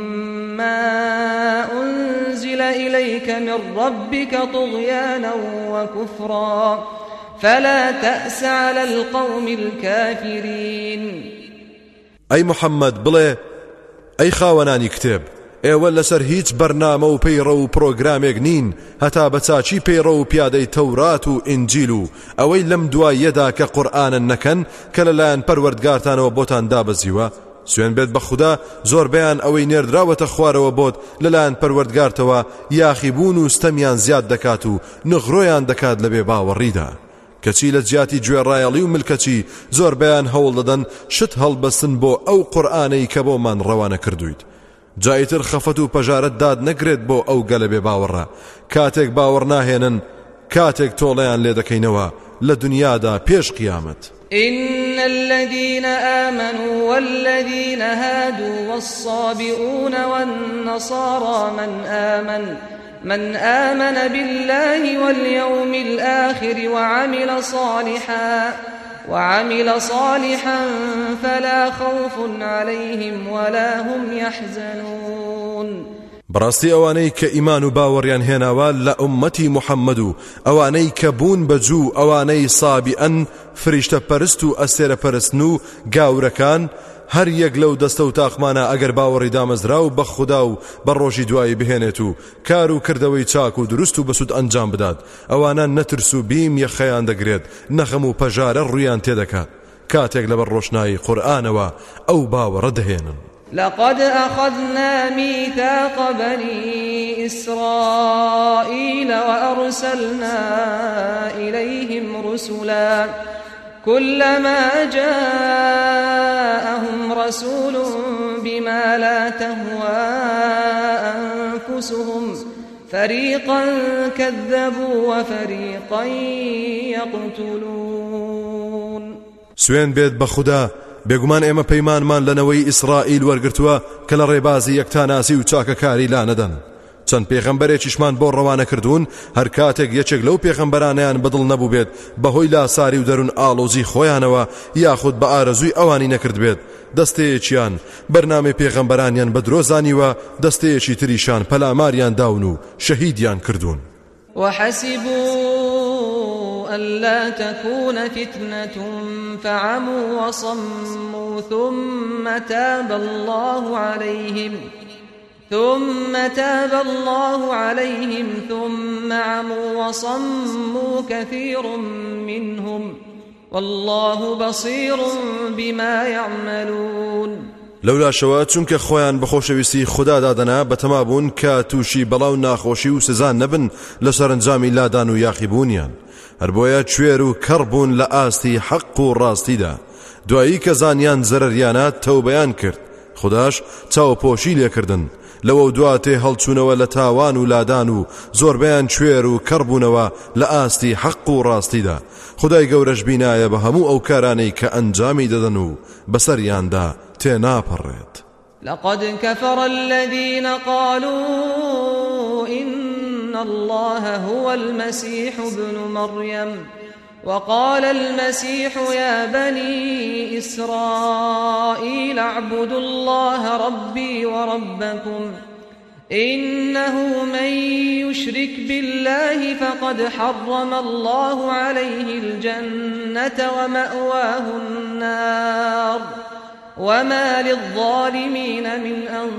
ما أنزل إليك من ربك طغيانا وكفرا فلا تأس على القوم الكافرين. أي محمد بڵێ أي خاوەنانی کتێب ئێوە لەسەر هیچ بەرنامە و پەیڕە و پرۆگرامێک نین هەتا بە چاچی پەیڕە و پیادەی تەورات و ئینجیل و ئەوەی لەم دواییەدا کە قورئانن نەکەن کە لەلایەن پەروەردگارتانەوە بۆتان دابەزیوە. سوێن بێت بە خوددا زۆربەیان ئەوەی نێردراوەتە خوارەوە بۆت لەلایەن پەروەردگارتەوە یاخیبوون و ستەمیان زیاد دەکات و نغڕۆیان دەکات لەبێ باوەڕیدا. کەچی لە جیاتی گوێڕایەڵی و ملکەچی زۆربەیان هەوڵ دەدەن شت هەڵبەستن بۆ ئەو قورئانەی کە بۆمان ڕەوانە کردویت. جایتر خەفەت و پەژارەت داد نەگرێت بۆ ئەو گەلە بێ باوەڕە کاتێک باوەڕ ناهێنن کاتێک تۆڵەیان لێ دەکەینەوە لە دنیادا پێش قیامەت. إن الذين آمنوا والذين هادوا والصابئون والنصارى من آمن من آمن بالله واليوم الآخر وعمل صالحا وعمل صالحا فلا خوف عليهم ولا هم يحزنون. بەڕاستی ئەوانەی کە ئیمان و باوەڕیان هێناوە لە ئومەتی محەممەد و ئەوانەی کە بوون بەجوو ئەوانەی سابئەن فریشتە پەرست و ئەستێرە پەرستن و گاورەکان هەر یەک لەو دەستە و تاقمانە ئەگەر باوەڕی دامەزرا و بە خوددا و بە ڕۆژی دوایی بهێنێت و کار و کردەوەی چاک و دروست و بەسوود ئەنجام بدات ئەوانە نەترس و بیم یەخەیان دەگرێت نەخەم و پەژارە ڕوویان تێدەکات کاتێک لەبەر ڕۆشنایی قورئانەوە ئەو باوەڕە دەهێنن. لقد أخذنا ميثاق بني إسرائيل وأرسلنا إليهم رسلا كلما جاءهم رسول بما لا تهوى أنفسهم فريقا كذبوا وفريقا يقتلون. سوين بيت بخدا بێگومان ئێمە پەیمانمان لەنەوەی ئیسرائیل وەرگرتووە کە لە ڕێبازی یەکتاناسی و چاکەکاری لا نەدەن. چەند پێغەمبەرێکیشمان بۆ ڕەوانە کردوون هەر کاتێک یەکێک لەو پێغەمبەرانیان بەدڵ نەبوو بێت بەهۆی لاساری و دەروون ئاڵۆزی خۆیانەوە یاخود بە ئارەزووی ئەوانی نەکرد بێت دەستەیەکیان بەرنامەی پێغەمبەرانیان بە درۆزانیوە دەستەیەکی تریشان پەلاماریان داون و شەهیدیان کردوون. وحسبوا ألا تكون فتنة فعموا وصموا ثم تاب الله عليهم ثم تاب الله عليهم ثم عموا وصموا كثير منهم والله بصير بما يعملون. لولا شەوە چونکە خۆیان بە خۆشەویستی خوددا دادەنا بەتەما بوون کە تووشی بەڵاو ناخۆشی و سزان نەبن لە سەرنجامی لادان و یاخیبوونیان هەر بۆیە کوێر و کەڕ بوون لە ئاستی حەق و ڕاستیدا. دوایی کە زانیان زەرەریانە تەوبەیان کرد خودداش چاوپۆشی لێکردن لەوە دواتێ هەڵچوونەوە لە تاوان و لادان و زۆربیان کوێر و کەڕ بوونەوە لە ئاستی حەق و ڕاستیدا. خدای گەورەش بینایە بە هەموو ئەو کارانەی کە ئەنجامی دەدەن و بەسەریاندا تێناپەڕێت. لقد كفر الذين قالوا إن الله هو المسيح ابن مريم وقال المسيح يا بني إسرائيل اعبدوا الله ربي وربكم إنه من يشرك بالله فقد حرم الله عليه الجنة ومأواه النار وما للظالمين من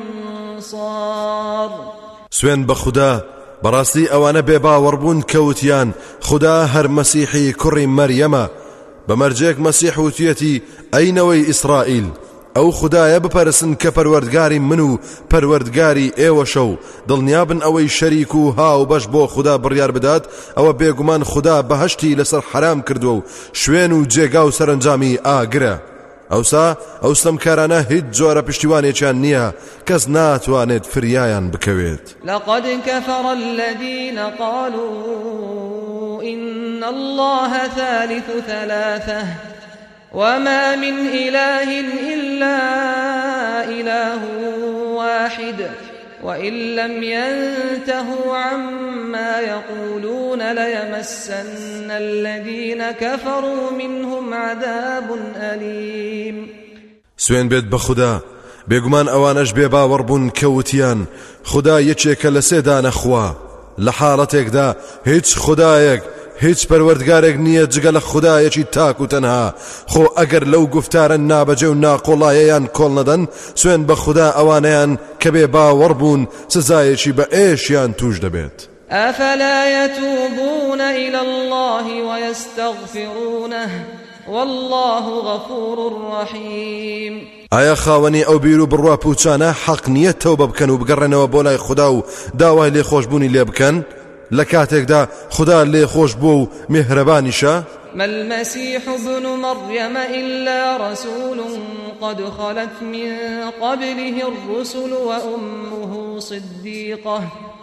أنصار. سوين بخدا براستي أوانا بيبا وربون كوتيان خدا هر مسيحي كري مريم بمرجيك مسيح وتيتي أينوي إسرائيل ئەو خودایە بپەرسن کە پەروەردگاری من و پەروەردگاری ئێوەشە و دڵنیابن ئەوەی شەریک و هاو بەش بۆ خوددا بڕیار بدات ئەوە بێگومان خوددا بەهەشتی لەسەر حرام کردووە و شوێن و جێگا و سەرنجامی ئاگرە. ئەوسا ئەو ستەمکارانە هیچ جۆرە پشتیوانێکیان نییە کەس ناتوانێت فریایان بکەوێت. لقد كفر الذين قالوا إن الله ثالث ثلاثة وما من إله إلا إله واحد وإن لم ينتهوا عما يقولون ليمسن الذين كفروا منهم عذاب أليم. سوين بيت بخدا بێگومان ئەوانەش بێ باوەڕبوون کەوتیان خدا یەکێکە لە سێدانە خوا لە حاڵەتێکدا هیچ خدایەک هیچ پەروەردگارێک نییە جگە لە خودایەکی تاک و تەنها. خۆ ئەگەر لەو گفتارە نابەجێ و ناقۆڵایەیان کۆڵ نەدەن سوێن بە خوددا ئەوانەیان کە بێ باوەڕبوون سزایەکی بە ئێشیان توش دەبێت. أفلا يتوبون إلى الله ويستغفرونه والله غفور رحيم. ئایا خاوەنی ئەو بیر و بڕوا پوچانە حەق نییە تەوبە بکەن و بگەڕێنەوە بۆ لای خوددا و داوای لێخۆشبوونی لێ بکەن لە کاتێکدا خوددا لێخۆش بووە و میهرەبانیشە؟ ما المسيح ابن مريم إلا رسول قد خلت من قبله الرسل وأمه صديقة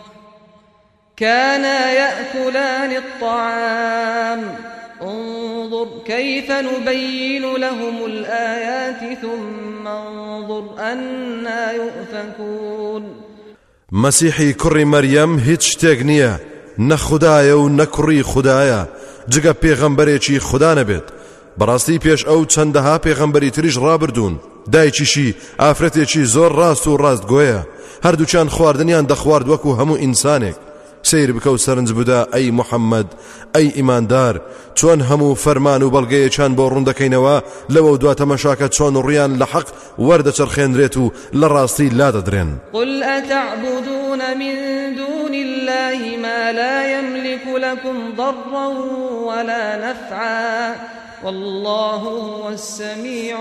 كانا يأكلان الطعام انظر كيف نبين لهم الآيات ثم انظر أنا يؤفكون. مسیحی کوڕی مەریەم هیچ شتێک نییە نە خودایە و نە کوڕی خودایە جگە پێغەمبەرێکی خوددا نەبێت. بەڕاستی پێش ئەو چەندەها پێغەمبەری تریش ڕابردوون دایکیشی ئافرەتێکی زۆر ڕاست و ڕاستگۆیە هەردووچیان خواردنیان دەخوارد وەکو هەموو ئینسانێک. سیر بکە و سەرنج بدە ئەی محەممەد ئەی ئیماندار چۆن هەموو فەرمان و بەڵگەیەکیان بۆ ڕوندەکەینەوە لەوە دواتە تەماشاکە چۆن ڕویان لە حەق وەردەچەرخێنرێت و لە ڕاستی لادەدرێن. قل أتعبدون من دون الله ما لا يملك لكم ضرا ولا نفعا والله هو السميع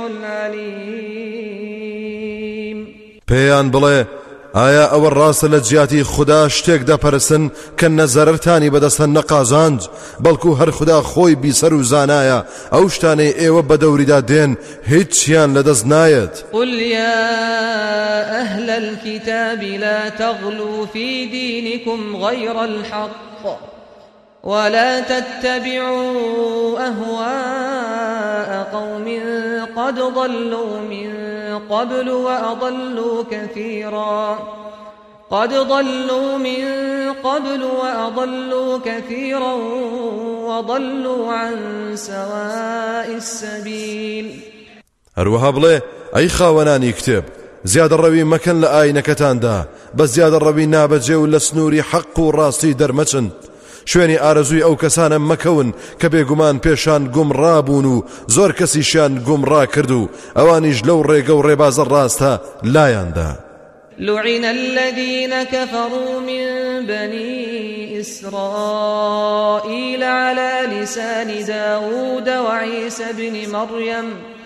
العليم. پێیان بڵێ ئایا ئەوە ڕاستە لە جیاتی خوددا شتێک دەپەرسن کە نەزەررتانی بەدەستەن نەقازانج بەڵکو هەر خوددا خۆی بیسەر و زانایە ئەو شتانەی ئێوە بە دەوریدا دێن هیچیان لەدەست نایەت. قل يا أهل الكتاب لا تغلوا في دينكم غير الحق ولا تتبعوا أهواء قوم قد ضلوا من قبل وأضلوا كثيرا قد ضلوا من قبل وأضلوا كثيرا وضلوا عن سواء السبيل. هەروەها بڵێ ئەی خاوەنانی کتێب زیادە ڕەوی مەکەن لە ئاینەکەتاندا بە زیادە ڕەوی نابەجێ و لە سنووری حەق و ڕاستی دەرمەچن شوێنی ئارەزووی ئەو کەسانە مەکەون کە بێگومان پێشان گومڕابوون و زۆر کەسیشیان گومڕا کرد و ئەوانیش لەو ڕێگە و ڕێبازە ڕاستە لایاندا. لعن الذين كفروا من بني إسرائيل على لسان داود وعيسى بن مريم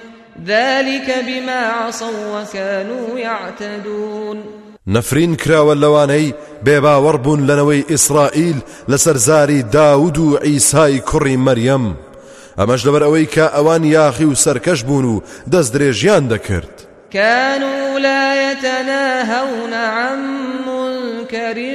ذلك بما عصوا وكانوا يعتدون. نفرین کراوە لەوانەی بێباوەڕبوون لەنەوەی ئیسرائیل لەسەر زاری داود و عیسای کوڕی مەریەم ئەمەش لەبەر ئەوەی کە ئەوان یاخی و سەرکەش بوون و دەست درێژیان دەکرد. كانوا لا يتناهون عن منكر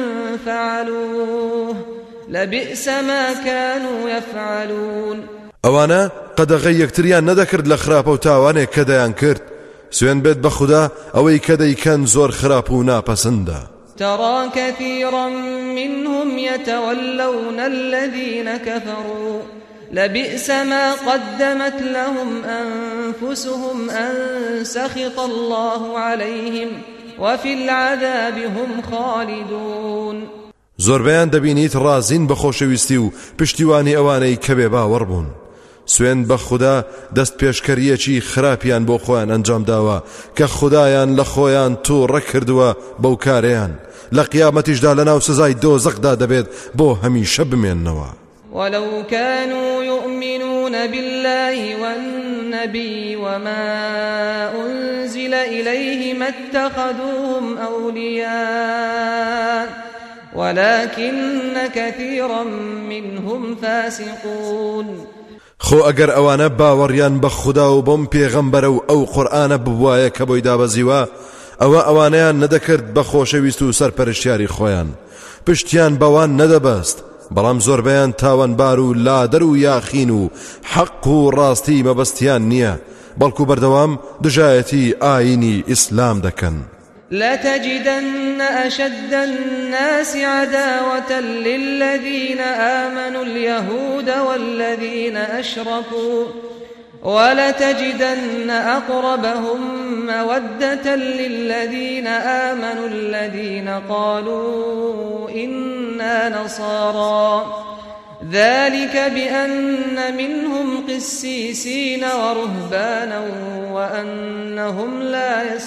فعلوه لبئس ما كانوا يفعلون. ئەوانە قەدەغەی یەکتریان نەدەکرد لە خراپە و تاوانێک کە دەیان کرد سوێن بێت بە خوددا ئەوەی کە دەیکەن زۆر خراپ و ناپەسەندە. ترى كثيرا منهم يتولون الذين كفروا لبئس ما قدمت لهم أنفسهم أن سخط الله عليهم وفي العذاب هم خالدون. زۆربەیان دەبینیت ڕازین بە خۆشەویستی و پشتیوانی ئەوانەی کە بێ باوەڕ بوون. سوێن بە خوددا دەست پێشکەریەکی خراپیان بۆ خۆیان ئەنجام داوە کە خوددایان لە خۆیان تووڕە کردووە بەو کارەیان، لە قیامەتیشدا لەناو سزای دۆزەخدا دەبێت بۆ هەمیشە بمێننەوە. ولو كانوا يؤمنون بالله والنبي وما أنزل إليه ما اتخذوهم أولياء ولكن كثيرا منهم فاسقون. خۆ ئەگەر ئەوانە باوەڕیان بە خوددا و بۆم پێغەمبەرە و ئەو قورئانە ببوایە کە بۆی دابەزیوە، ئەوە ئەوانەیان نەدەکرد بە خۆشەویست و سەرپەرشتیاری خۆیان، پشتیان بەوان نەدەبەست، بەڵام زۆربەیان تاوانبار و لادەر و یاخین و حەق و ڕاستی مەبەستیان نییە، بەڵکو بەردەوام دژایەتی ئاینی ئیسلام دەکەن. لتجدن أشد الناس عداوة للذين آمنوا اليهود والذين أشركوا ولتجدن أقربهم مودة للذين آمنوا الذين قالوا إنا نصارى ذلك بأن منهم قسيسين ورهبانا وأنهم لا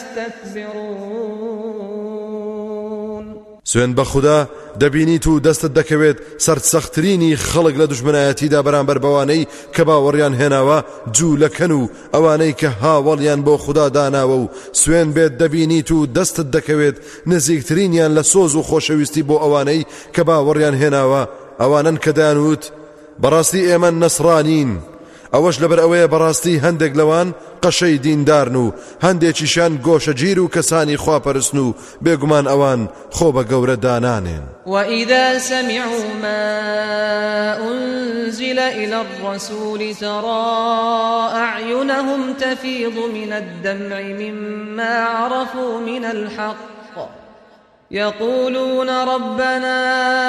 يستكبرون. سوێن بە خوددا دەبینیت و دەستت دەکەوێت سەرسەختترینی خەڵک لە دوژمنایەتیدا بەرامبەر بەوانەی کە باوەڕیان هێناوە جوولەکەن و ئەوانەی کە هاوڵیان بۆ خوددا داناوە و سوێن بێت دەبینیت و دەستت دەکەوێت نزیکترینیان لە سۆز و خۆشەویستی بۆ ئەوانەی کە باوەڕیان هێناوە ئەوانن کە دەیانوت بەڕاستی ئێمە نەسڕانین، ئەوەش لەبەر ئەوەیە بەڕاستی هەندێک لەوان قەشەی دیندارن و هەندێکیشان گۆشەگیر و کەسانی خواپەرستن و بێگومان ئەوان خۆ بە گەورە دانانێن. وإذا سمعوا ما أنزل إلى الرسول ترى أعينهم تفيض من الدمع مما عرفوا من الحق يقولون ربنا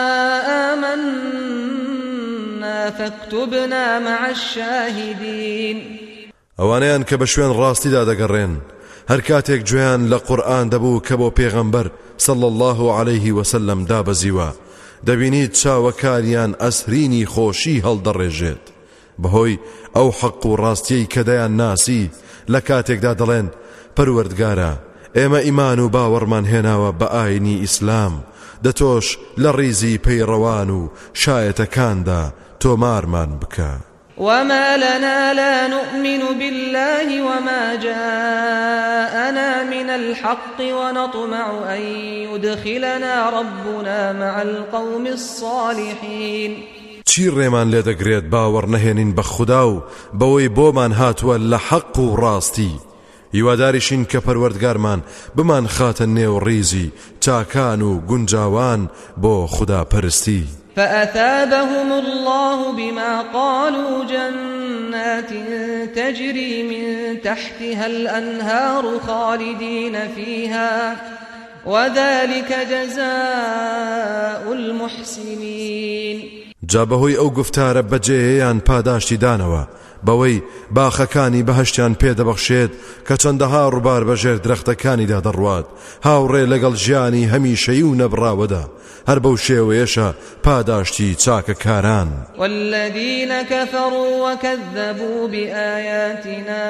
آمنا فاكتبنا مع الشاهدين. ئەوانەیان کە بە شوێن ڕاستیدا دەگەڕێن هەر کاتێک گوێیان لە قورئان دەبوو کە بۆ پێغەمبەر صلی الله عليه وسلم دابەزیوە، دەبینیت چاوەکاریان ئەسرینی خۆشی هەڵدەڕێژێت بەهۆی ئەو حەق و ڕاستیەی کە دەیان ناسی، لە کاتێکدا دەڵێن پەروەردگارە ئێمە ئیمان و باوەڕمان هێناوە بە ئاینی ئیسلام، دەتۆش لە ڕیزی پەیڕەوان و شایەتەکاندا تۆمارمان بکە. وما لنا لا نؤمن بالله وما جاءنا من الحق ونطمع أن يدخلنا ربنا مع القوم الصالحين. چی ڕێمان لێ دەگرێت باوەڕ نەهێنین بە خوددا و بەوەی بۆمان هاتووە لە حەق و ڕاستی، هیواداریشین کە پەروەردگارمان بمان خاتە نێو ڕیزی چاکان و گونجاوان بۆ خوددا پەرستی. فأثابهم الله بما قالوا جنات تجري من تحتها الأنهار خالدين فيها وذلك جزاء المحسنين. جابهوی ئەو گفتارە بەجێهێیان پاداشتی دانەوە بەوەی باخەکانی بەهەشتیان پێدەبەخشێت کە چەندەها ڕووبار بەژێر درەختەکانیدا دەڕوات، هاوڕێ لەگەڵ ژیانی هەمیشەیی و نەبڕاوەدا، هەر بەو شێوەیەشە پاداشتی چاکەکاران. والذين كفروا وكذبوا بآياتنا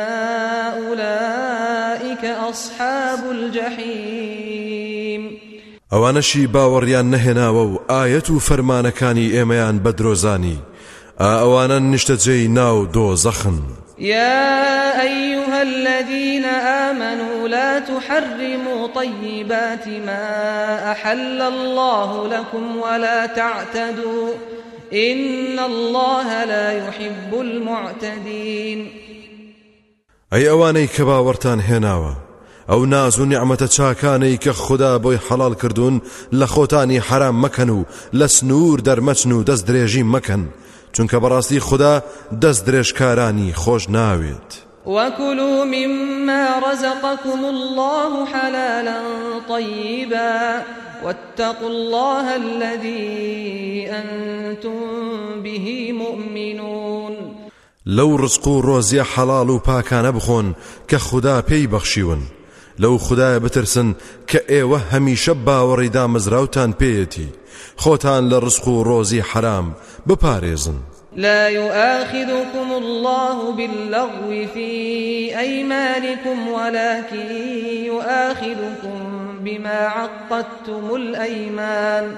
أولئك أصحاب الجحيم. ئەوانەشی باوەڕیان نەهێناوە و ئایەت و فەرمانەکانی ئێمەیان بەدرۆزانی، ئەوانە نیشتەجێی ناو دۆزەخن. يا أيها الذين آمنوا لا تحرموا طيبات ما أحل الله لكم ولا تعتدوا إن الله لا يحب المعتدين. أي أواني كباورتان هناوة ئەو ناز و نیعمەتە چاکانەی کە خوددا بۆی حەڵال کردوون لە خۆتانی حرام مەکەن و لە سنوور دەرمەچن و دەست درێژی مەکەن، چونکە بەڕاستی خوددا دەست درێژکارانی خۆش ناوێت. وكلوا مما رزقكم الله حلالا طيبا واتقوا الله الذي أنتم به مؤمنون. لو رزق و ڕۆزیە حەڵاڵ و پاکانە بخۆن کە خوددا پێی بەخشیون، لەو خودایە بترسن کە ئێوە هەمیشە باوەڕی دامەزراوتان پێیەتی خۆتان لە ڕزق و ڕۆزی حرام بپارێزن. لا يؤاخذكم الله باللغو في أيمانكم ولكن يؤاخذكم بما عقدتم الأيمان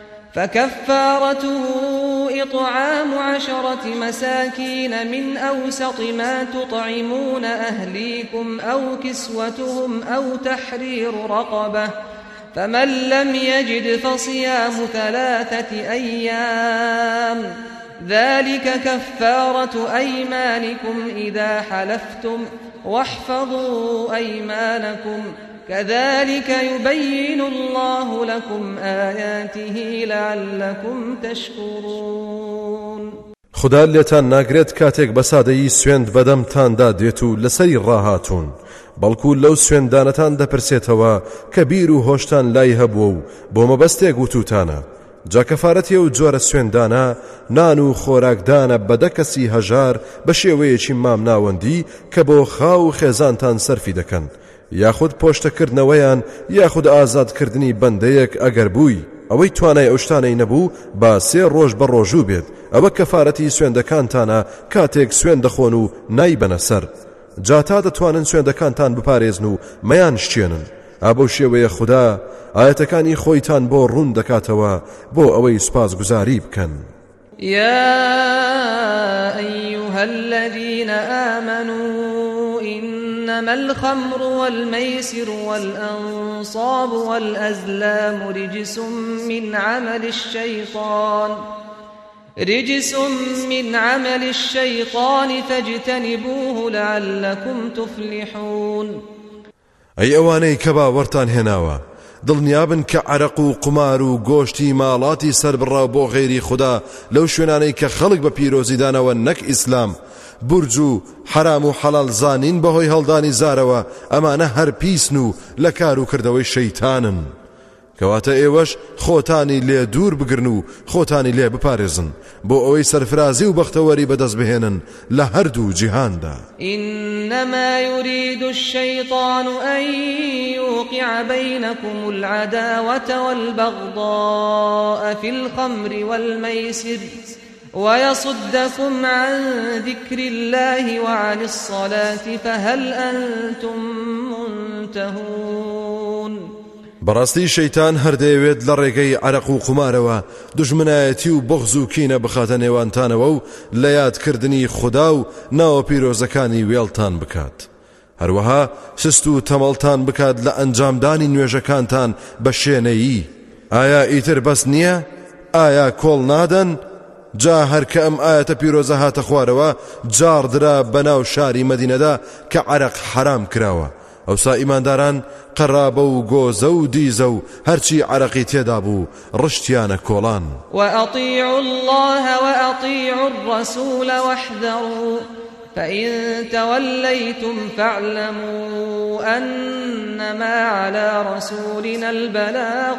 فكفارته إطعام عشرة مساكين من أوسط ما تطعمون أهليكم أو كسوتهم أو تحرير رقبة فمن لم يجد فصيام ثلاثة أيام ذلك كفارة أيمانكم إذا حلفتم واحفظوا أيمانكم كذلك يبين الله لكم آياته لعلكم تشكرون. خدا لێتان ناگرێت کاتێک بە سادەیی سوێند بەدەمتاندا دێت و لەسەری ڕاهاتون بەڵکو لەو سوێندانەتان دەپرسێتەوە کە بیر و هۆشتان لای هەبووە و بۆ مەبەستێک وتوتانە جا کەفارەتی و جۆرە سوێندانە نان و خۆراکدانە بەدە کەسی هەژار بە شێوەیەکی مام ناوەندی کە بۆ خاو و خێزانتان سەرفی دەکەن یاخود پۆشتەکردنەوەیان یاخود ئازادکردنی بەندەیەک ئەگەر بووی ئەوەی توانای ئەو شتانەی نەبوو با سێ ڕۆژ بە ڕۆژوو بێت ئەوە کەفارەتی سوێندەکانتانە کاتێک سوێن دەخۆن و نایبەنە سەر جا تا دەتوانن سوێندەکانتان بپارێزن و مەیان شتێنن ئابەو شێوەیە خوددا ئاەتەکانی خۆیتان بۆ ڕوون دەکاتەوە بۆ ئەوەی سوپاس گوزاری بکەن. يا أيها الذين آمنوا إنما الخمر والميسر والأنصاب والأزلام رجس من عمل الشيطان رجس من عمل الشيطان فاجتنبوه لعلكم تفلحون. أي أواني كبا ورتان هناوا دڵنیابن کە عەرەق و قمار و گۆشتی ماڵاتی سەربڕا بۆ غێری خوددا لەو شوێنانەی کە خەڵک بە پیرۆزیدانەوە نەک ئیسلام برج و حرام و حەڵال زانین بەهۆی هەڵدانی زارەوە ئەمانە هەر پیسن و لە کار و کردەوەی شەیتانن کەواتە ئێوەش خۆتانی لێ دوور بگرن و خۆتانی لێ بپارێزن بۆ ئەوەی سەرفرازی و بەختەوەری بەدەست بهێنن لە هەردوو جیهاندا. إنما يريد الشيطان أن يوقع بينكم العداوة والبغضاء في الخمر والميسر ويصدكم عن ذكر الله وعن الصلاة فهل أنتم منتهون. بەڕاستی شەیتان هەردەیەوێت لە ڕێگەی عەرەق و قمارەوە دوژمنایەتی و بغز و کینە بخاتە نێوانتانەوە و لە یادکردنی خوددا و ناوە پیرۆزەکانی وێڵتان بکات هەروەها سست و تەمەڵتان بکات لە ئەنجامدانی نوێژەکانتان بە شوێنەیی. ئایا ئیتر بەس نییە؟ ئایا کۆڵ نادەن؟ جا هەر کە ئەم ئاەتە پیرۆزە هاتە خوارەوە جاردرا بەناو شاری مەدینەدا کە عەرەق حرام کراوە ئەوسا ئیمانداران قەرابە و گۆزە و دیزە و هەرچی عەرەقی تێدا بوو ڕشتیانە کۆڵان. وأطيعوا الله وأطيعوا الرسول واحذروا فإن توليتم فاعلموا أنما على رسولنا البلاغ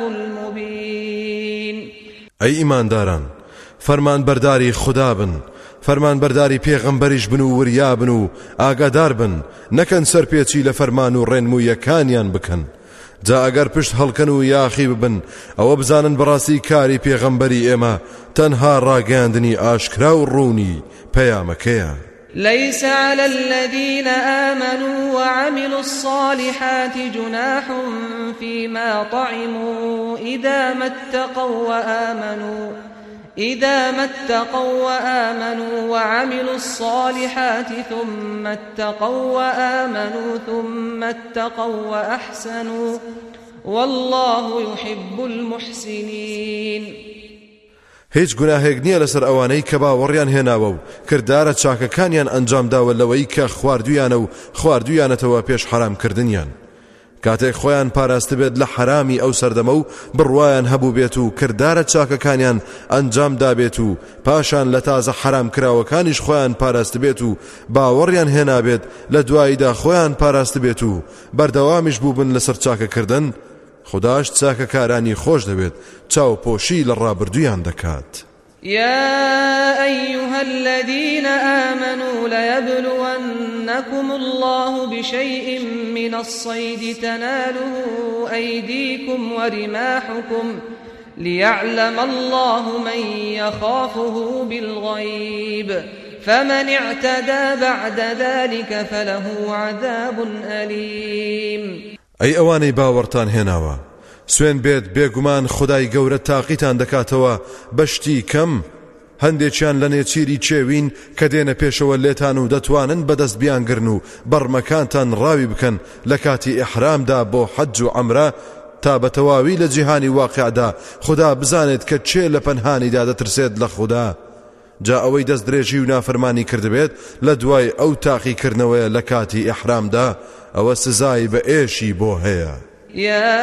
المبين. أي ئیمانداران فەرمان بەرداری خوددا بن فەرمان بەرداری پێغەمبەریش بن و وریا بن و ئاگادار بن نەکەن سەرپێچی لە فەرمان و ڕێنموویەکانیان بکەن جا ئەگەر پشت هەڵکەن و یاخی ببن ئەوە بزانن بەڕاستی کاری پێغەمبەری ئێمە تەنها ڕاگەاندنی ئاشکرا و ڕوونی پەیامەکەیە. ليس على الذين آمنوا وعملوا الصالحات جناح فيما طعموا إذا ما اتقوا وآمنوا إذا ما اتقوا وآمنوا وعملوا الصالحات ثم اتقوا وآمنوا ثم اتقوا وأحسنوا والله يحب المحسنين. هیچ گوناهێک نییە لەسەر ئەوانەی کە باوەڕیان هێناوە و کردارە چاکەکانیان ئەنجامداوە لەوەی کە خواردویانە و خواردویانەتەوە پێش حرامکردنیان کاتێک خۆیان پاراست بێت لە حرامی ئەو سەردەمە و بڕوایان هەبوو بێت و کردارە چاکەکانیان ئەنجام دابێت و پاشان لە تازە حرام کراوەکانیش خۆیان پاراست بێت و باوەڕیان هێنابێت لە دواییدا خۆیان پاراست بێت و بەردەوامیش بوو بن لەسەر چاکەکردن خوداش چاکەکارانی خۆش دەوێت چاوپۆشی لە ڕابردویان دەکات. يا أيها الذين آمنوا ليبلونكم الله بشيء من الصيد تناله أيديكم ورماحكم ليعلم الله من يخافه بالغيب فمن اعتدى بعد ذلك فله عذاب أليم. أي أواني باورتان هناوا سوێن بێت بێگومان خدای گەورە تاقیتان دەکاتەوە بەشتی کەم هەندێکیان لە نێچیری چێوین کە دێنە پێشەوە لێتان و دەتوانن بەدەست بیانگرن و بەڕمەکانتان ڕاوی بکەن لە کاتی ئیحرامدا بۆ حەج و عەمرە تا بە تەواوی لە جیهانی واقعدا خدا بزانێت کە چێ لە پەنهانیدا دەترسێت لە خدا. جا ئەوەی دەست درێژی و نافەرمانی کردبێت لە دوای ئەو تاقیکردنەوەیە لە کاتی ئیحرامدا ئەوە سزای بە ئێشی بۆ هەیە. يا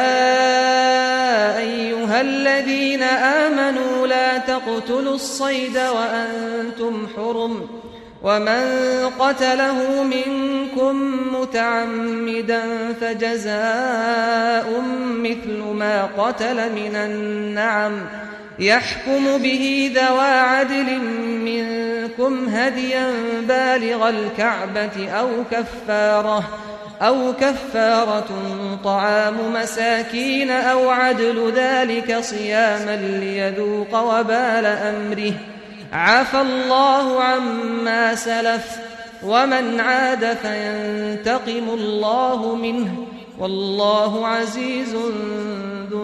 أيها الذين آمنوا لا تقتلوا الصيد وأنتم حرم ومن قتله منكم متعمدا فجزاء مثل ما قتل من النعم يحكم به ذوى عدل منكم هديا بالغ الكعبة أو كفارة أو كفارة طعام مساكين أو عدل ذلك صياما ليذوق وبال أمره عفى الله عما سلف ومن عاد فينتقم الله منه والله عزيز ذو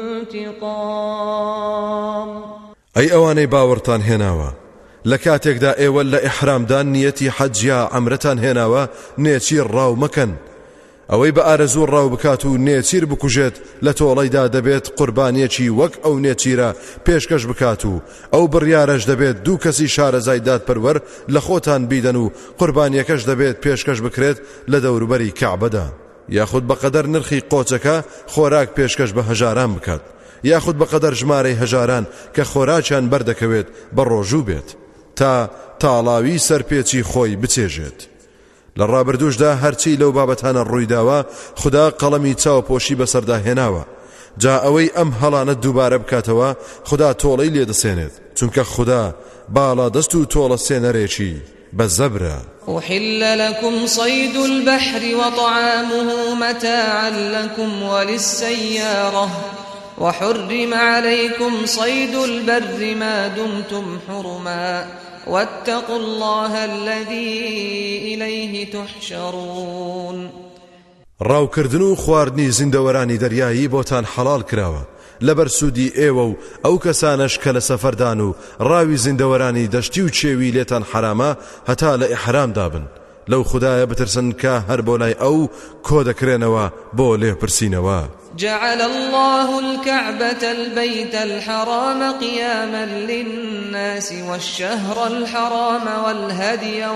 انتقام. أي أواني باورتان هناوا لكاتێکدا ئێوە لە ئیحرامدان نیەتی حەج یا عەمرەتان هێناوە نێچیر ڕاو مەکەن. ئەوەی بە ئارەزوو ڕاو بکات و نێچیر بکوژێت لە تۆڵەیدا دەبێت قوربانیەکی وەک ئەو نێچیرە پێشکەش بکات و ئەو بڕیارەش دەبێت دوو کەسی شارەزای دادپەروەر لە خۆتان بیدەن و قوربانیەکەش دەبێت پێشکەش بکرێت لە دەوروبەری کەعبەدا. یاخود بەقەدەر نرخی قۆچەکە خۆراک پێشکەش بە هەژاران بکات یاخود بەقەدەر ژمارەی هەژاران کە خۆراکیان بەردەکەوێت بە ڕۆژوو بێت تا تاڵاوی سەرپێچی خۆی بچێژێت. لە ڕابردوشدا هەرچی لەو بابەتانە ڕوویداوە خدا قەڵەمی چاوپۆشی بەسەردا هێناوە. جا ئەوەی ئەم هەڵانە دووبارە بکاتەوە خدا تۆڵەی لێدەسێنێت چونکە خدا باڵا دەست و تۆڵە سێنەرێکی بەزەبرە. أحل لكم صيد البحر وطعامه متاعا لكم وللسيارة وحرم عليكم صيد البر ما دمتم حرما واتقوا الله الذي إليه تحشرون. ڕاوکردن و خواردنی زیندەوەرانی دەریایی بۆتان حەڵال کراوە لەبەر سوودی ئێوە و ئەو کەسانەش کە لە سەفەردان و ڕاوی زیندەوەرانی دەشتی و چێوی لێتان حرامە هەتا لە ئیحرامدا بن. لەو خدایە بترسن کە هەر بۆ لای ئەو کۆ دەکرێنەوە بۆ لێپرسینەوە. جعل الله الكعبة البيت الحرام قياما للناس والشهر الحرام والهدي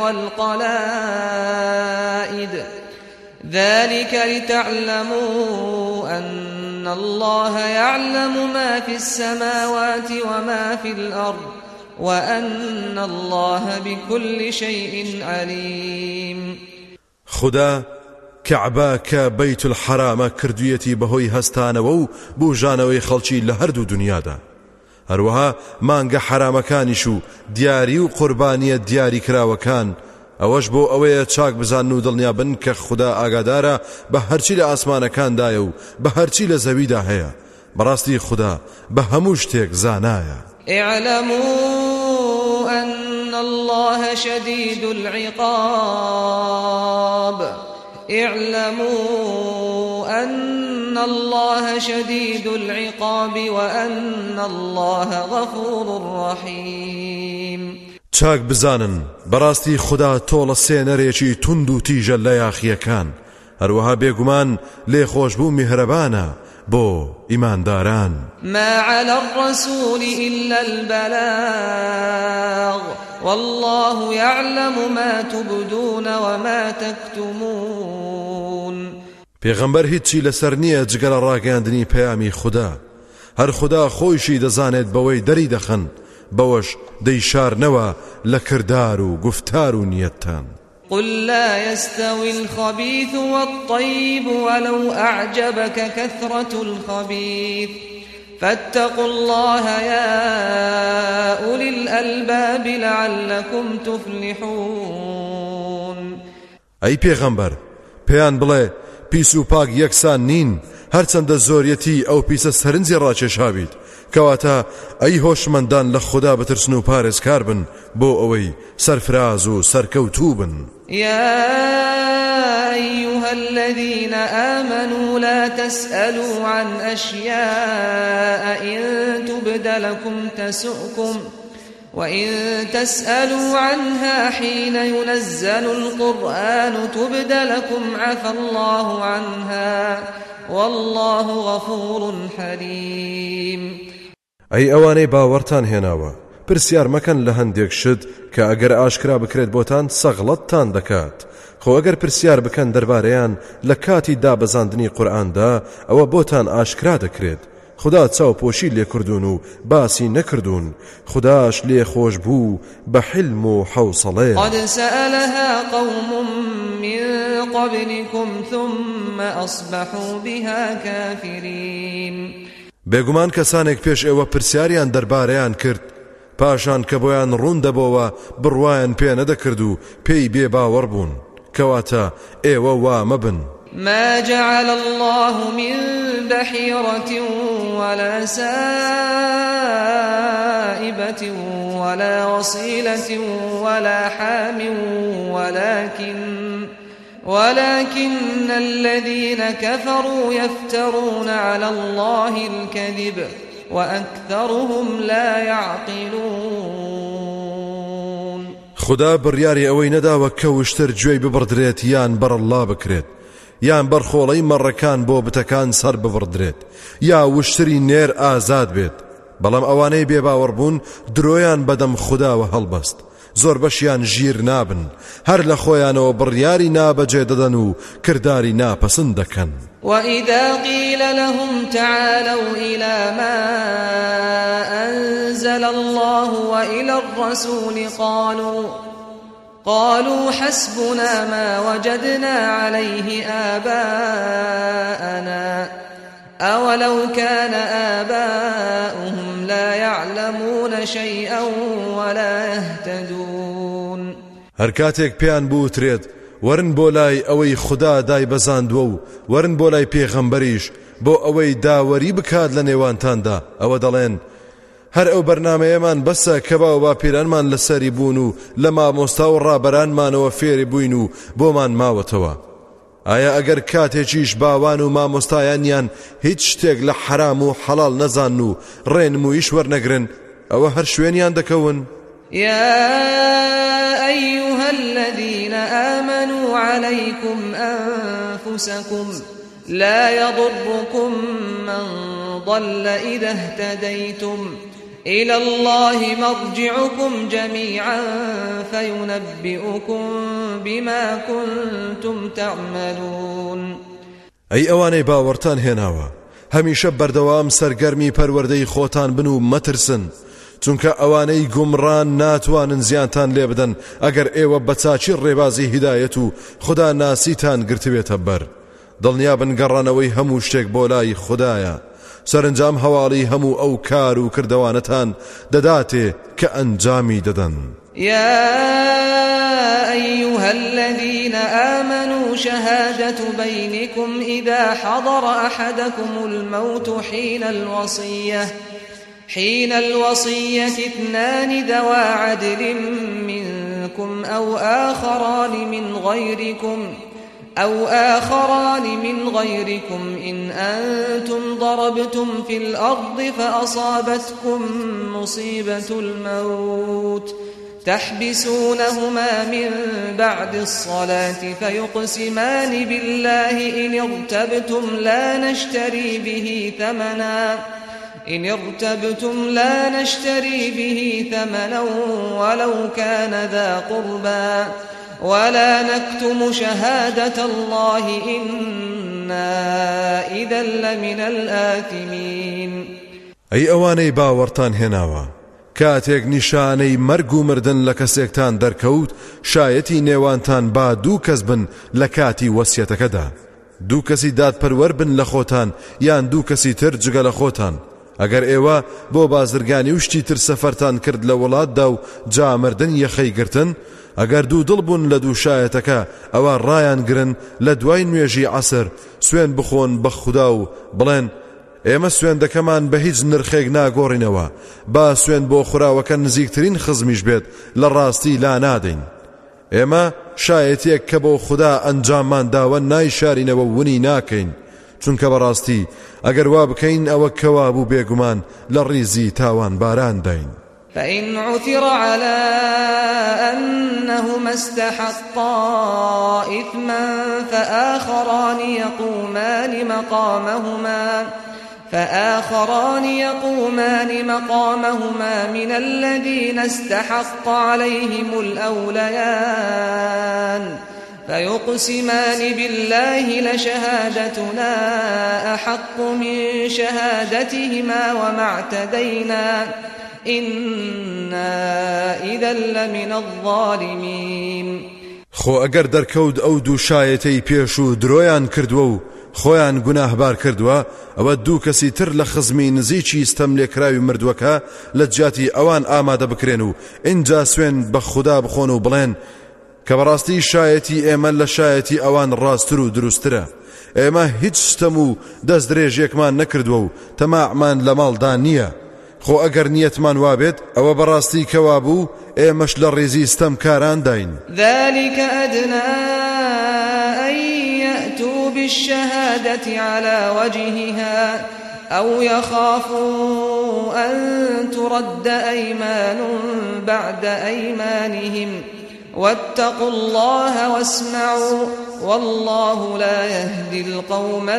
والقلائد ذلك لتعلموا أن الله يعلم ما في السماوات وما في الأرض وأن الله بكل شيء عليم. خدا كعبة كبيت الحرام كردويتي بهوي هستانەوە و بوژانەوەی خەڵکی لە هەردوو دنیادا. هەروەها مانگە حرامەکانیش و دیاری و قوربانیە دیاری کراوەکان ئەوەش بۆ ئەوەیە چاک بزان و دڵنیا بن کە خدا ئاگادارە بە هەرچی لە ئاسمانەکاندایە و بە هەرچی لە زەویدا هەیە. بەڕاستی خدا بە هەموو شتێک زانایە. اعلموا أن الله شديد العقاب اعلموا أن الله شديد العقاب وأن الله غفور رحيم. چاک بزانن بەڕاستی خدا تۆڵە سێنەرێکی تند و تیژە لە یاخیەکان هەروەها بێگومان لێخۆشبوو میهرەبانە بۆ ئیمانداران. ما على الرسول إلا البلاغ والله يعلم ما تبدون وما تكتمون. پێغەمبەر هیچی لەسەر نییە جگە لە ڕاگەاندنی پەیامی خدا. هەر خدا خۆیشی دەزانێت بەوەی دەری دەخەن بەوەش دەیشارنەوە لە کردار و گفتار و نیەتتان. قل لا يستوي الخبيث والطيب ولو أعجبك كثرة الخبيث فاتقوا الله يا أولي الألباب لعلكم تفلحون. أي پیغمبر پیان بڵێ پیس و پاک یەکسان نین، هەرچەندە زۆریەتی ئەو پیسە سەرنجی ڕاکێشابیت، کەواتە ئەی هۆشمەندان لە خوددا بترسن و پارێزکار بن بۆ ئەوەی سەرفراز و سەرکەوتوو بن. يا أيها الذين آمنوا لا تسألوا عن أشياء إن تبد لكم تسؤكم وإن تسألوا عنها حين ينزل القرآن تبد لكم عفى الله عنها والله غفور حليم. أي أواني باورتان هناوا پرسیار مەکەن لە هەندێک شت کە ئەگەر ئاشکرا بکرێت بۆتان سەغڵەتتان دەکات. خۆ ئەگەر پرسیار بکەن دەربارەیان لە کاتی دابەزاندنی قورئاندا ئەوە بۆتان ئاشکرا دەکرێت. خدا چاوپۆشی لێکردوون و باسی نەکردوون، خداش لێ خۆش بوو بە حلم و حوسڵێ. قد سألها قوم من قبلكم ثم أصبحوا بها كافرين. بێگومان کەسانێک پێش ئێوە پرسیاریان دەربارەیان کرد، پاشان کە بۆیان ڕوون دەبەوە بڕوایان پێ نەدەکرد و پێی بێ باوەڕ بوون، کەواتە ئێوە وا مەبن. ما جعل الله من بحيرة ولا سائبة ولا وصيلة ولا حام ولكن ولكن الذين كفروا يفترون على الله الكذب وأكثرهم لا يعقلون. خدا بڕیاری ئەوەی نەداوە کە وشتر گوێی ببڕدرێت یان بەرەڵا بکرێت، یان بەرخۆڵەی مەڕەکان بۆ بتەکان سەر ببڕدرێت، یا وشتری نێر ئازاد بێت، بەڵام ئەوانەی بێباوەڕ بوون درۆیان بەدەم خوداوە هەڵبەست، زۆر بەشیان ژیر نابن، هەر لە خۆیانەوە بڕیاری نابەجێ دەدەن و کرداری ناپەسند دەکەن. وإذا قيل لهم تعالوا إلى ما أنزل الله وإلى الرسول قالوا قالوا حسبنا ما وجدنا عليه آباءنا أولو كان آباؤهم لا يعلمون شيئا ولا يهتدون. هەر کاتێک پێیان بوترێت ورن بۆ لای ئەوەی خدا دای بەزاندووە و ورن بۆ لای پێغەمبەریش بۆ ئەوەی داوەری بکات لە نێوانتاندا، ئەوە دەڵێن هەر ئەو بەرنامەیەمان بەسە کە باو باپیرانمان لەسەری بوون و لە مامۆستا و ڕابەرانمانەوە فێری بووین و بۆمان ماوەتەوە. ئایا ئەگەر کاتێکیش باوان و مامۆستایانیان هیچ شتێک لە حرام و حەڵال نەزان و ڕێنمویش وەرنەگرن ئەوە هەر شوێنیان دەکەون؟ يا أيها الذين آمنوا عليكم أنفسكم لا يضركم من ضل إذا اهتديتم إلى الله مرجعكم جميعا فينبئكم بما كنتم تعملون. أي أواني باورتان هناوا هەمیشە بەردەوام سەرگەرمی پەروەردەی خۆتان بن و مەترسن، چونکە ئەوانەی گومڕان ناتوانن زیانتان لێ بدەن ئەگەر ئێوە بە چاچی ڕێبازی هیدایەت و خدا ناسیتان گرتوێتە بەر. دڵنیا بن گەڕانەوەی هەموو شتێک بۆ لای خدایە، سەرنجام هەواڵی هەموو ئەو کار و کردەوانەتان دەداتێ کە ئەنجامی دەدەن. يا أيها الذين آمنوا شهادة بينكم إذا حضر أحدكم الموت حين الوصية حين الوصية اثنان ذوا عدل منكم أو آخران من غيركم أو آخران من غيركم إن أنتم ضربتم في الأرض فأصابتكم مصيبة الموت تحبسونهما من بعد الصلاة فيقسمان بالله إن ارتبتم لا نشتري به ثمنا إن ارتبتم لا نشتري به ثمنا ولو كان ذا قربى ولا نكتم شهادة الله إنا إذا لمن الآثمين. أي أواني باورتان هناوا کاتێک نیشانەی مەرگ و مردن لە کەسێکتان دەرکەوت شایەتی نێوانتان با دوو کەس بن لە کاتی وەسیەتەکەدا، دوو کەسی دادپەروەر بن لە خۆتان یان دوو کەسی تر جگە لە خۆتان، ئەگەر ئێوە بۆ بازرگانی وشتی تر سەفەرتان کرد لە وڵاتدا و جامردن یەخەی گرتن، ئەگەر دوو دڵ بوون لە دوو شایەتەکە ئەوە ڕایان گرن لە دوای نوێژی عەسر سوێن بخۆن بە خودا و بڵێن ئێمە سوێندەکەمان بە هیچ نرخێک ناگۆڕینەوە، با سوێن بۆ خوراوەکە نزیکترین خزمیش بێت لە ڕاستی لا نادەین. ئێمە شایەتێک کە بۆ خودا ئەنجاممان داوە نایشارینەوە ونی ناکەین، چونکە بەڕاستی ئەگەر وا بکەین ئەوە کەوا بوو بێگومان لە ڕیزی تاوان باران داین. فإن عثر على أنهما استحقا إثما فآخران يقومان مقامهما فآخران يقومان مقامهما من الذين استحق عليهم الأوليان فيقسمان بالله لشهادتنا أحق من شهادتهما وما اعتدينا إنا إذا لمن الظالمين. خۆ ئەگەر دەرکەوت ئەو دوو شایەتەی پێش و درۆیان کردووە و خۆیان گوناهبار کردووە، ئەوە دوو کەسی تر لە خزمی نزیکی ستەم لێکراوی مردووەکە لە جیاتی ئەوان ئامادە بکرێن و ئینجا سوێن بە خودا بخۆن و بڵێن کە بەڕاستی شایەتی ئێمە لە شایەتی ئەوان ڕاستتر و دروسترە. ئێمە هیچ شتەم و دەست درێژێکمان نەکردووە و تەماعمان لە ماڵدا نییە. خۆ ئەگەر نیەتمان وابێت ئەوە بەڕاستی کەوا بوو ئێمەش لە ڕێزی ستەم کاران داین. ذلك أدنى أن يأتوا بالشهادة على وجهها أو يخافوا أن ترد أيمان بعد أيمانهم واتقوا الله واسمعوا والله لا يهدي القوم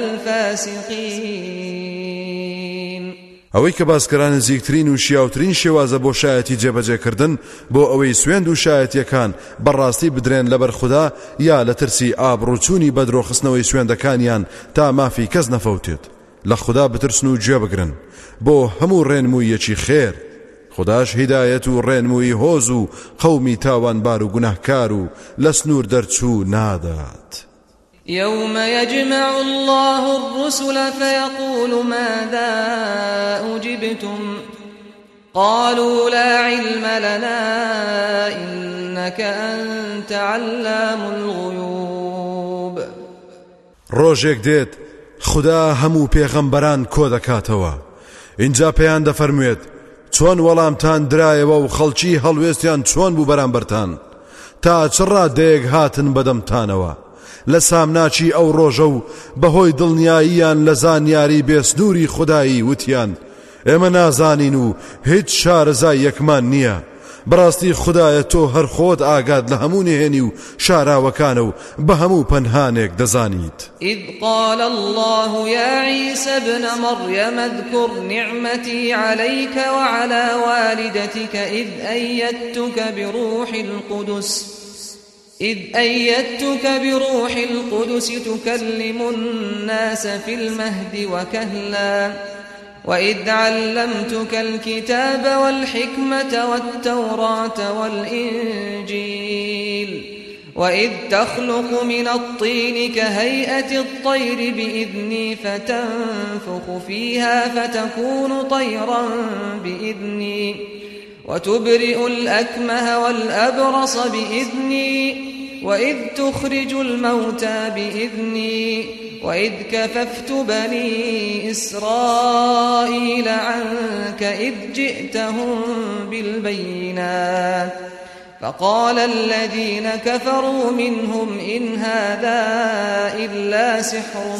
الفاسقين. ئەوەی کە باسکەران نزیکترین و شیاوترین شێوازە بۆ شایەتی جێبەجێکردن بۆ ئەوەی سوێند و شایەتیەکان بەڕاستی بدرێن لەبەر خودا یا لە ترسی ئابڕوچوونی بەدرۆخستنەوەی سوێندەکانیان تا مافی کەس نەفەوتێت. لە خودا بترسن و گوێ بگرن بۆ هەموو ڕێنموویەکی خێر. خداش هیدایەت و ڕێنمووی هۆز و قەومی تاوانبار و گوناهکار و لە سنوور دەرچوو نادات. يوم يجمع الله الرسل فيقول ماذا أجبتم قالوا لا علم لنا إنك أنت علام الغيوب. ڕۆژێک دێت خدا هەموو پێغەمبەران کۆ دەکاتەوە، اینجا پێیان دەفەرموێت چۆن وەڵامتان درایەوە و خەڵکی هەڵوێستیان چۆن بوو بەرامبەرتان تا چ ڕادەیەک هاتن بەدەمتانەوە. لە سامناچی ئەو ڕۆژە و بەهۆی دڵنیاییان لە زانیاری بێسنووری خودایی وتیان ئێمە نازانین و هیچ شارەزای یەکمان نییە. بەڕاستی خودایە تۆ هەر خۆت ئاگاد لە هەموو نهێنی و شاراوەکانە و بە هەموو پەنهانێک دەزانیت. إذ قال الله يا عيسى ابن مريم اذكر نعمتي عليك وعلى والدتك إذ أيدتك بروح القدس إذ أيدتك بروح القدس تكلم الناس في المهد وكهلا وإذ علمتك الكتاب والحكمة والتوراة والإنجيل وإذ تخلق من الطين كهيئة الطير بإذني فتنفخ فيها فتكون طيرا بإذني وتبرئ الأكمه والأبرص بإذني وإذ تخرج الموتى بإذني وإذ كففت بني إسرائيل عنك إذ جئتهم بالبينات فقال الذين كفروا منهم إن هذا إلا سحر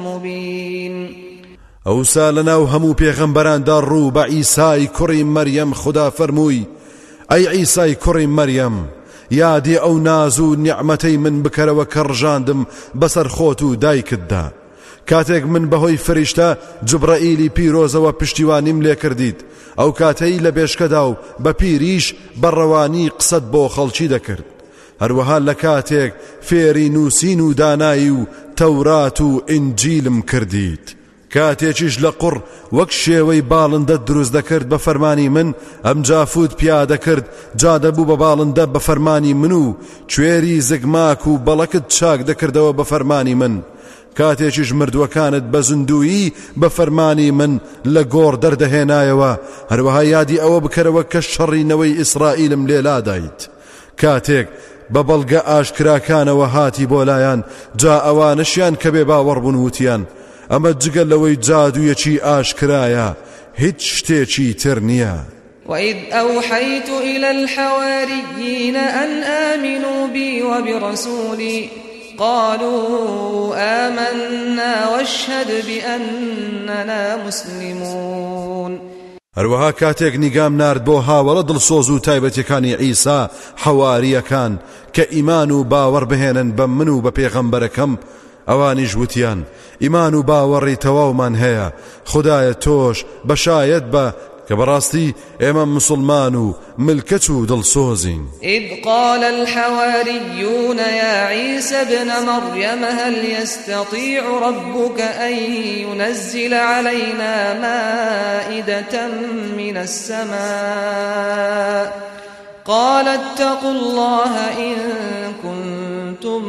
مبين. ئەوسا لەناو هەموو پێغەمبەراندا ڕوو بە عیسای کوڕی مەریەم خدا فەرمووی ئەی عیسای کوڕی مەریەم یادی ئەو ناز و نیعمەتەی من بکەرەوە کە ڕژاندم بەسەر خۆت و دایکتدا کاتێک من بەهۆی فریشتە جبرائیلی پیرۆزەوە پشتیوانیم لێ کردیت ئەو کاتەی لە بێشکەدا و بە پیریش بەڕەوانی قسەت بۆ خەڵکی دەکرد هەروەها لە کاتێک فێری نووسین و دانایی و تەورات و ئینجیلم کردیت کاتێکیش لە قوڕ وەک شێوەی باڵندە دروست دەکرد بە فەرمانی من ئەم جافوت پیادە کرد جا دەبوو بە باڵندە بە فەرمانی من و کوێری زگماک و بەڵەکت چاک دەکردەوە بە فەرمانی من کاتێکیش مردووەکانت بە زندویی بە فەرمانی من لە گۆڕ دەردەهێنایەوە هەروەها یادی ئەوە بکەرەوە کە شەڕینەوەی ئیسرائیلم لێلادایت کاتێک بە بەڵگە ئاشکراکانەوە هاتی بۆ لایەن جا ئەوانەشیان کە بێ باوەڕ بوون وتیان ئەمە جگەل لەوەی جادوویەکی ئاشکرایە هیچ شتێکی تر نییە. وإذ أوحيت إلى الحواريين أن آمنوا بي وبرسولي قالوا آمنا واشهد بأننا مسلمون. هەروەها کاتێک نیگام نارد بۆ هاوڵە دڵسۆز و تایبەتیەکانی عیسا حەواریەکان کە ئیمان و باوەڕ بهێنن بە من و بە پێغەمبەرەکەم ئەوانیش وتیان ئیمان و باوەڕی تەواومان هەیە خودایە تۆش بەشایەت بە کە بەڕاستی ئێمە مسلمان و ملکەت و دڵسۆزین. إذ قال الحواريون يا عيسى ابن مريم هل يستطيع ربك أن ينزل علينا مائدة من السماء قال اتقوا الله إن كنتم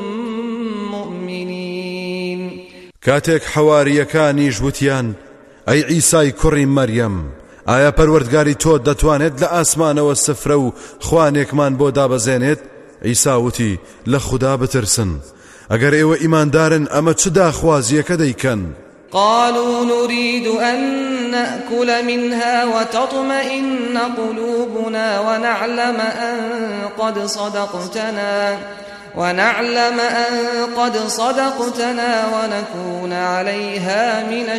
مؤمنين. کاتێک حەواریەکانیش وتیان ئەی عیسای کوڕی مەریەم ئایا پەروەردگاری تۆ دەتوانێت لە ئاسمانەوە سفرە و خوانێکمان بۆ دابەزێنێت؟ عیسا وتی لە خوددا بترسن ئەگەر ئێوە ئیماندارن ئەمە چ داخوازیەکە دەیکەن؟ قالوا نريد أن نأكل منها وتطمئن قلوبنا ونعلم أن قد صدقتنا ونعلم أن قد صدقتنا ونكون عليها من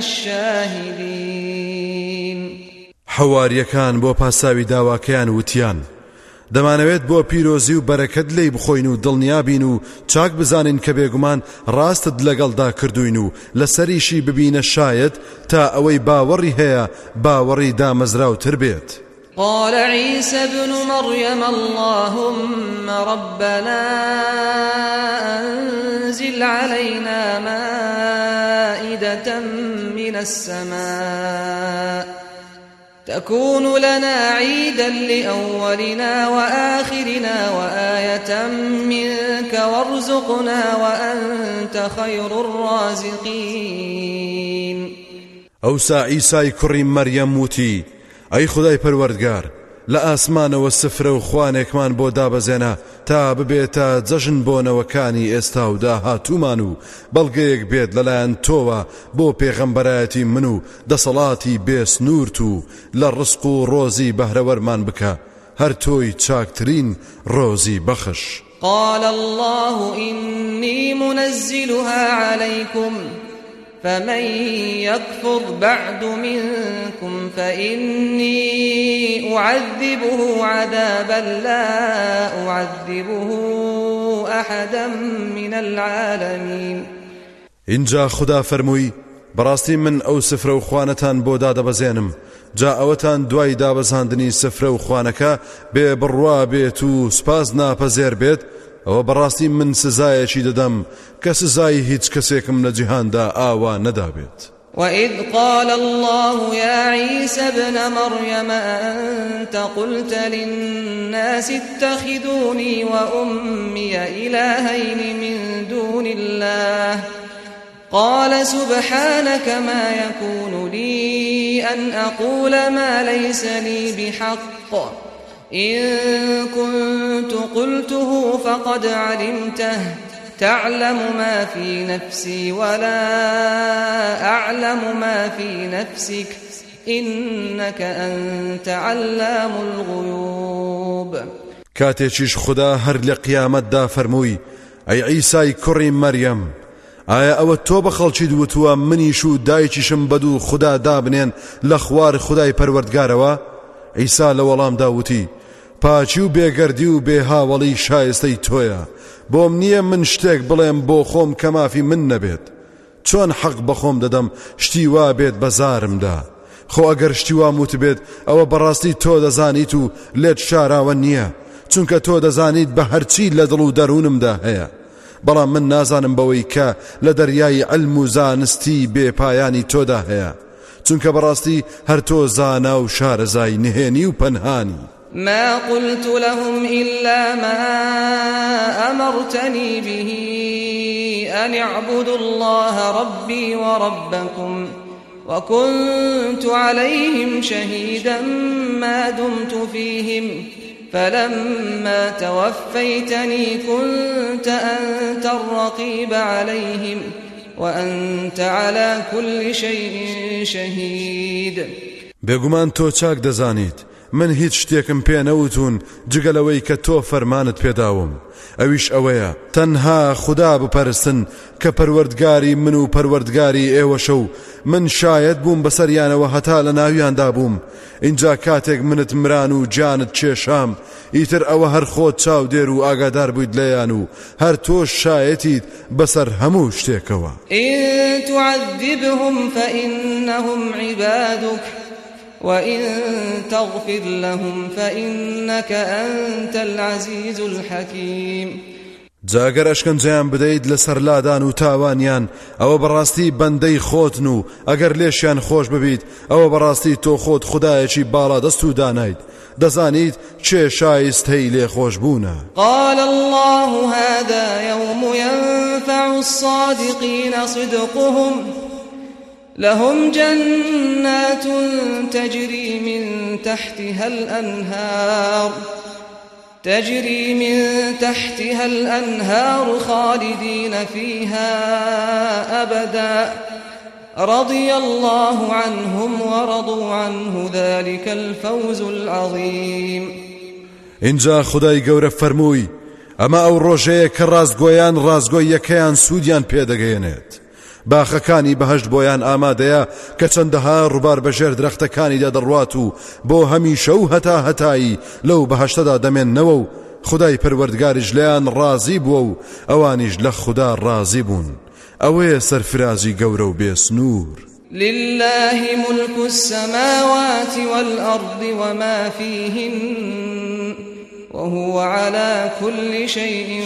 الشاهدين. حەواریەکان بۆ پاساوی داواکەیان وتیان دەمانەوێت بۆ پیرۆزی و بەرەکەت لێی بخۆین و دڵنیابین و چاک بزانین کە بێگومان ڕاستت لەگەڵدا کردوین و لەسەریشی ببینە شاید تا ئەوەی باوەڕی هەیە باوەڕی دامەزراوتر بێت. قال عيسى ابن مريم اللهم ربنا أنزل علينا مائدة من السماء تكون لنا عيدا لأولنا وآخرنا وآية منك وارزقنا وأنت خير الرازقين. ئەوسا عیسای کوڕی مەریەم وتی ئەی خودای پەروەردگار لە ئاسمانەوە سفرە و خوانێکمان بۆ دابەزێنە تا ببێتە جەژن بۆنەوەکانی ئێستا و داهاتوومان و بەڵگەیەک بێت لەلایەن تۆوە بۆ پێغەمبەرایەتی من و دەسەڵاتی بێسنوورت و لە ڕزق و ڕۆزی بەهرەوەرمان بکە هەر تۆی چاکترین ڕۆزی بەخش. قال الله إني منزلها عليكم فمن يكفر بعد منكم فإني أعذبه عذابا لا أعذبه أحدا من العالمين. اینجا خدا فەرمووی بەڕاستی من ئەو سفرە و خوانەتان بۆ دادەبەزێنم جا ئەوەتان دوای دابەزاندنی سفرە و خوانەکە بێ بڕوا بێت و سپاس ناپەزێر بێت ئەوە بەڕاستی من سزایەکی دەدەم کە سزای هیچ کەسێکم لە جیهاندا ئاوا نەدابێت. وإذ قال الله يا عيسى ابن مريم أنت قلت للناس اتخذوني وأمي إلهين من دون الله قال سبحانك ما يكون لي أن أقول ما ليس لي بحق إن كنت قلته فقد علمته تعلم ما في نفسي ولا أعلم ما في نفسك إنك أنت علام الغيوب. کاتێکیش خدا هەر لە قیامەتدا فەرمووی ئەی عیسای کوڕی مەریەم ئایا ئەوە تۆ بە خەڵکی دووتووە منیش و دایکیشم بەدوو خدا دابنێن لە خوار خدای پەروەردگارەوە؟ عیسا لە وەڵامدا وتی پاچی و بێگەردی و بێهاوەڵی شایستەی تۆیە بۆم نییە من شتێک بڵێم بۆ خۆم کە مافی من نەبێت چۆن حەق بە خۆم دەدەم شتی وا بێت بەزارمدا خۆ ئەگەر شتی وام وت بێت ئەوە بەڕاستی تۆ دەزانیت و لێت شاراوە نییە چونکە تۆ دەزانیت بە هەرچی لە دڵ و دەروونمدا هەیە بەڵام من نازانم بەوەی کە لە دەریای علم و زانستی بێپایانی تۆدا هەیە چونکە بەڕاستی هەر تۆ زانا و شارەزای نهێنی و پەنهانی. ما قلت لهم إلا ما أمرتني به أن اعبدوا الله ربي وربكم وكنت عليهم شهيدا ما دمت فيهم فلما توفيتني كنت أنت الرقيب عليهم وأنت على كل شيء شهيد. بێگومان تۆ چاک دەزانیت من هیچ شتێکم پێ نەوتون جگەلەوەی کە تۆ فەرمانت پێداوم، ئەویش ئەوەیە تەنها خوددا بپەرستن کە پەروەردگاری من و پەروەردگاری ئێوەشە و من شاید بووم بەسەریانەوە هەتا لە ناویاندا بووم. اینجا کاتێک منت مران و جانت کێشام ئیتر ئەوە هەر خۆت چاو دێر و ئاگادار بوویت لەیان و هەر تۆش شایەتیت بەسەر هەموو شتێکەوە. إن تعذبهم فإنهم عبادك وإن تغفر لهم فإنك أنت العزيز الحكيم. جاگەر ئەشکەنجەیان بدەیت لەسەر لادان و تاوانیان ئەوە بەڕاستی بەندەی خۆتن و ئەگەر لێشیان خۆش ببیت ئەوە بەڕاستی تۆ خۆت خودایەکی باڵا دەست و دانایت، دەزانیت چێ شایستەی لێ خۆش بوونە. قال الله هذا يوم ينفع الصادقين صدقهم لهم جنات تجري من تحتها الأنهار تجري من تحتها الأنهار خالدين فيها أبدا رضي الله عنهم ورضوا عنه ذلك الفوز العظيم. اینجا خدای گەورە فەرمووی ئەمە ئەو ڕۆژەیە کە ڕاستگۆیان ڕاستگۆی یەکەیان سوودیان پێدەگەێنێت. باخەکانی بەهەشت بۆیان ئامادەیە کە چەندەها ڕووبار بەژێر درەختەکانیدا دەڕوات و بۆ هەمیشە و هەتا هەتایی لەو بەهەشتەدا دەمێننەوە و خدای پەروەردگاریش لەیان ڕازی بووە و ئەوانیش لە خوددا ڕازی بوون. ئەوەیە سەرفرازی گەورە و بێسنوور. لله ملك السماوات والأرض وما فيهن وهو على كل شيء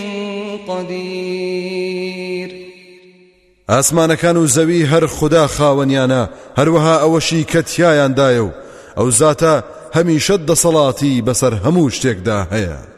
قدير. ئاسمانەکان و زەوی هەر خوددا خاوەنیانە، هەروەها ئەوەشی کە تیایاندایە و ئەو زاتە هەمیشە دەسەڵاتی بەسەر هەموو شتێکدا هەیە.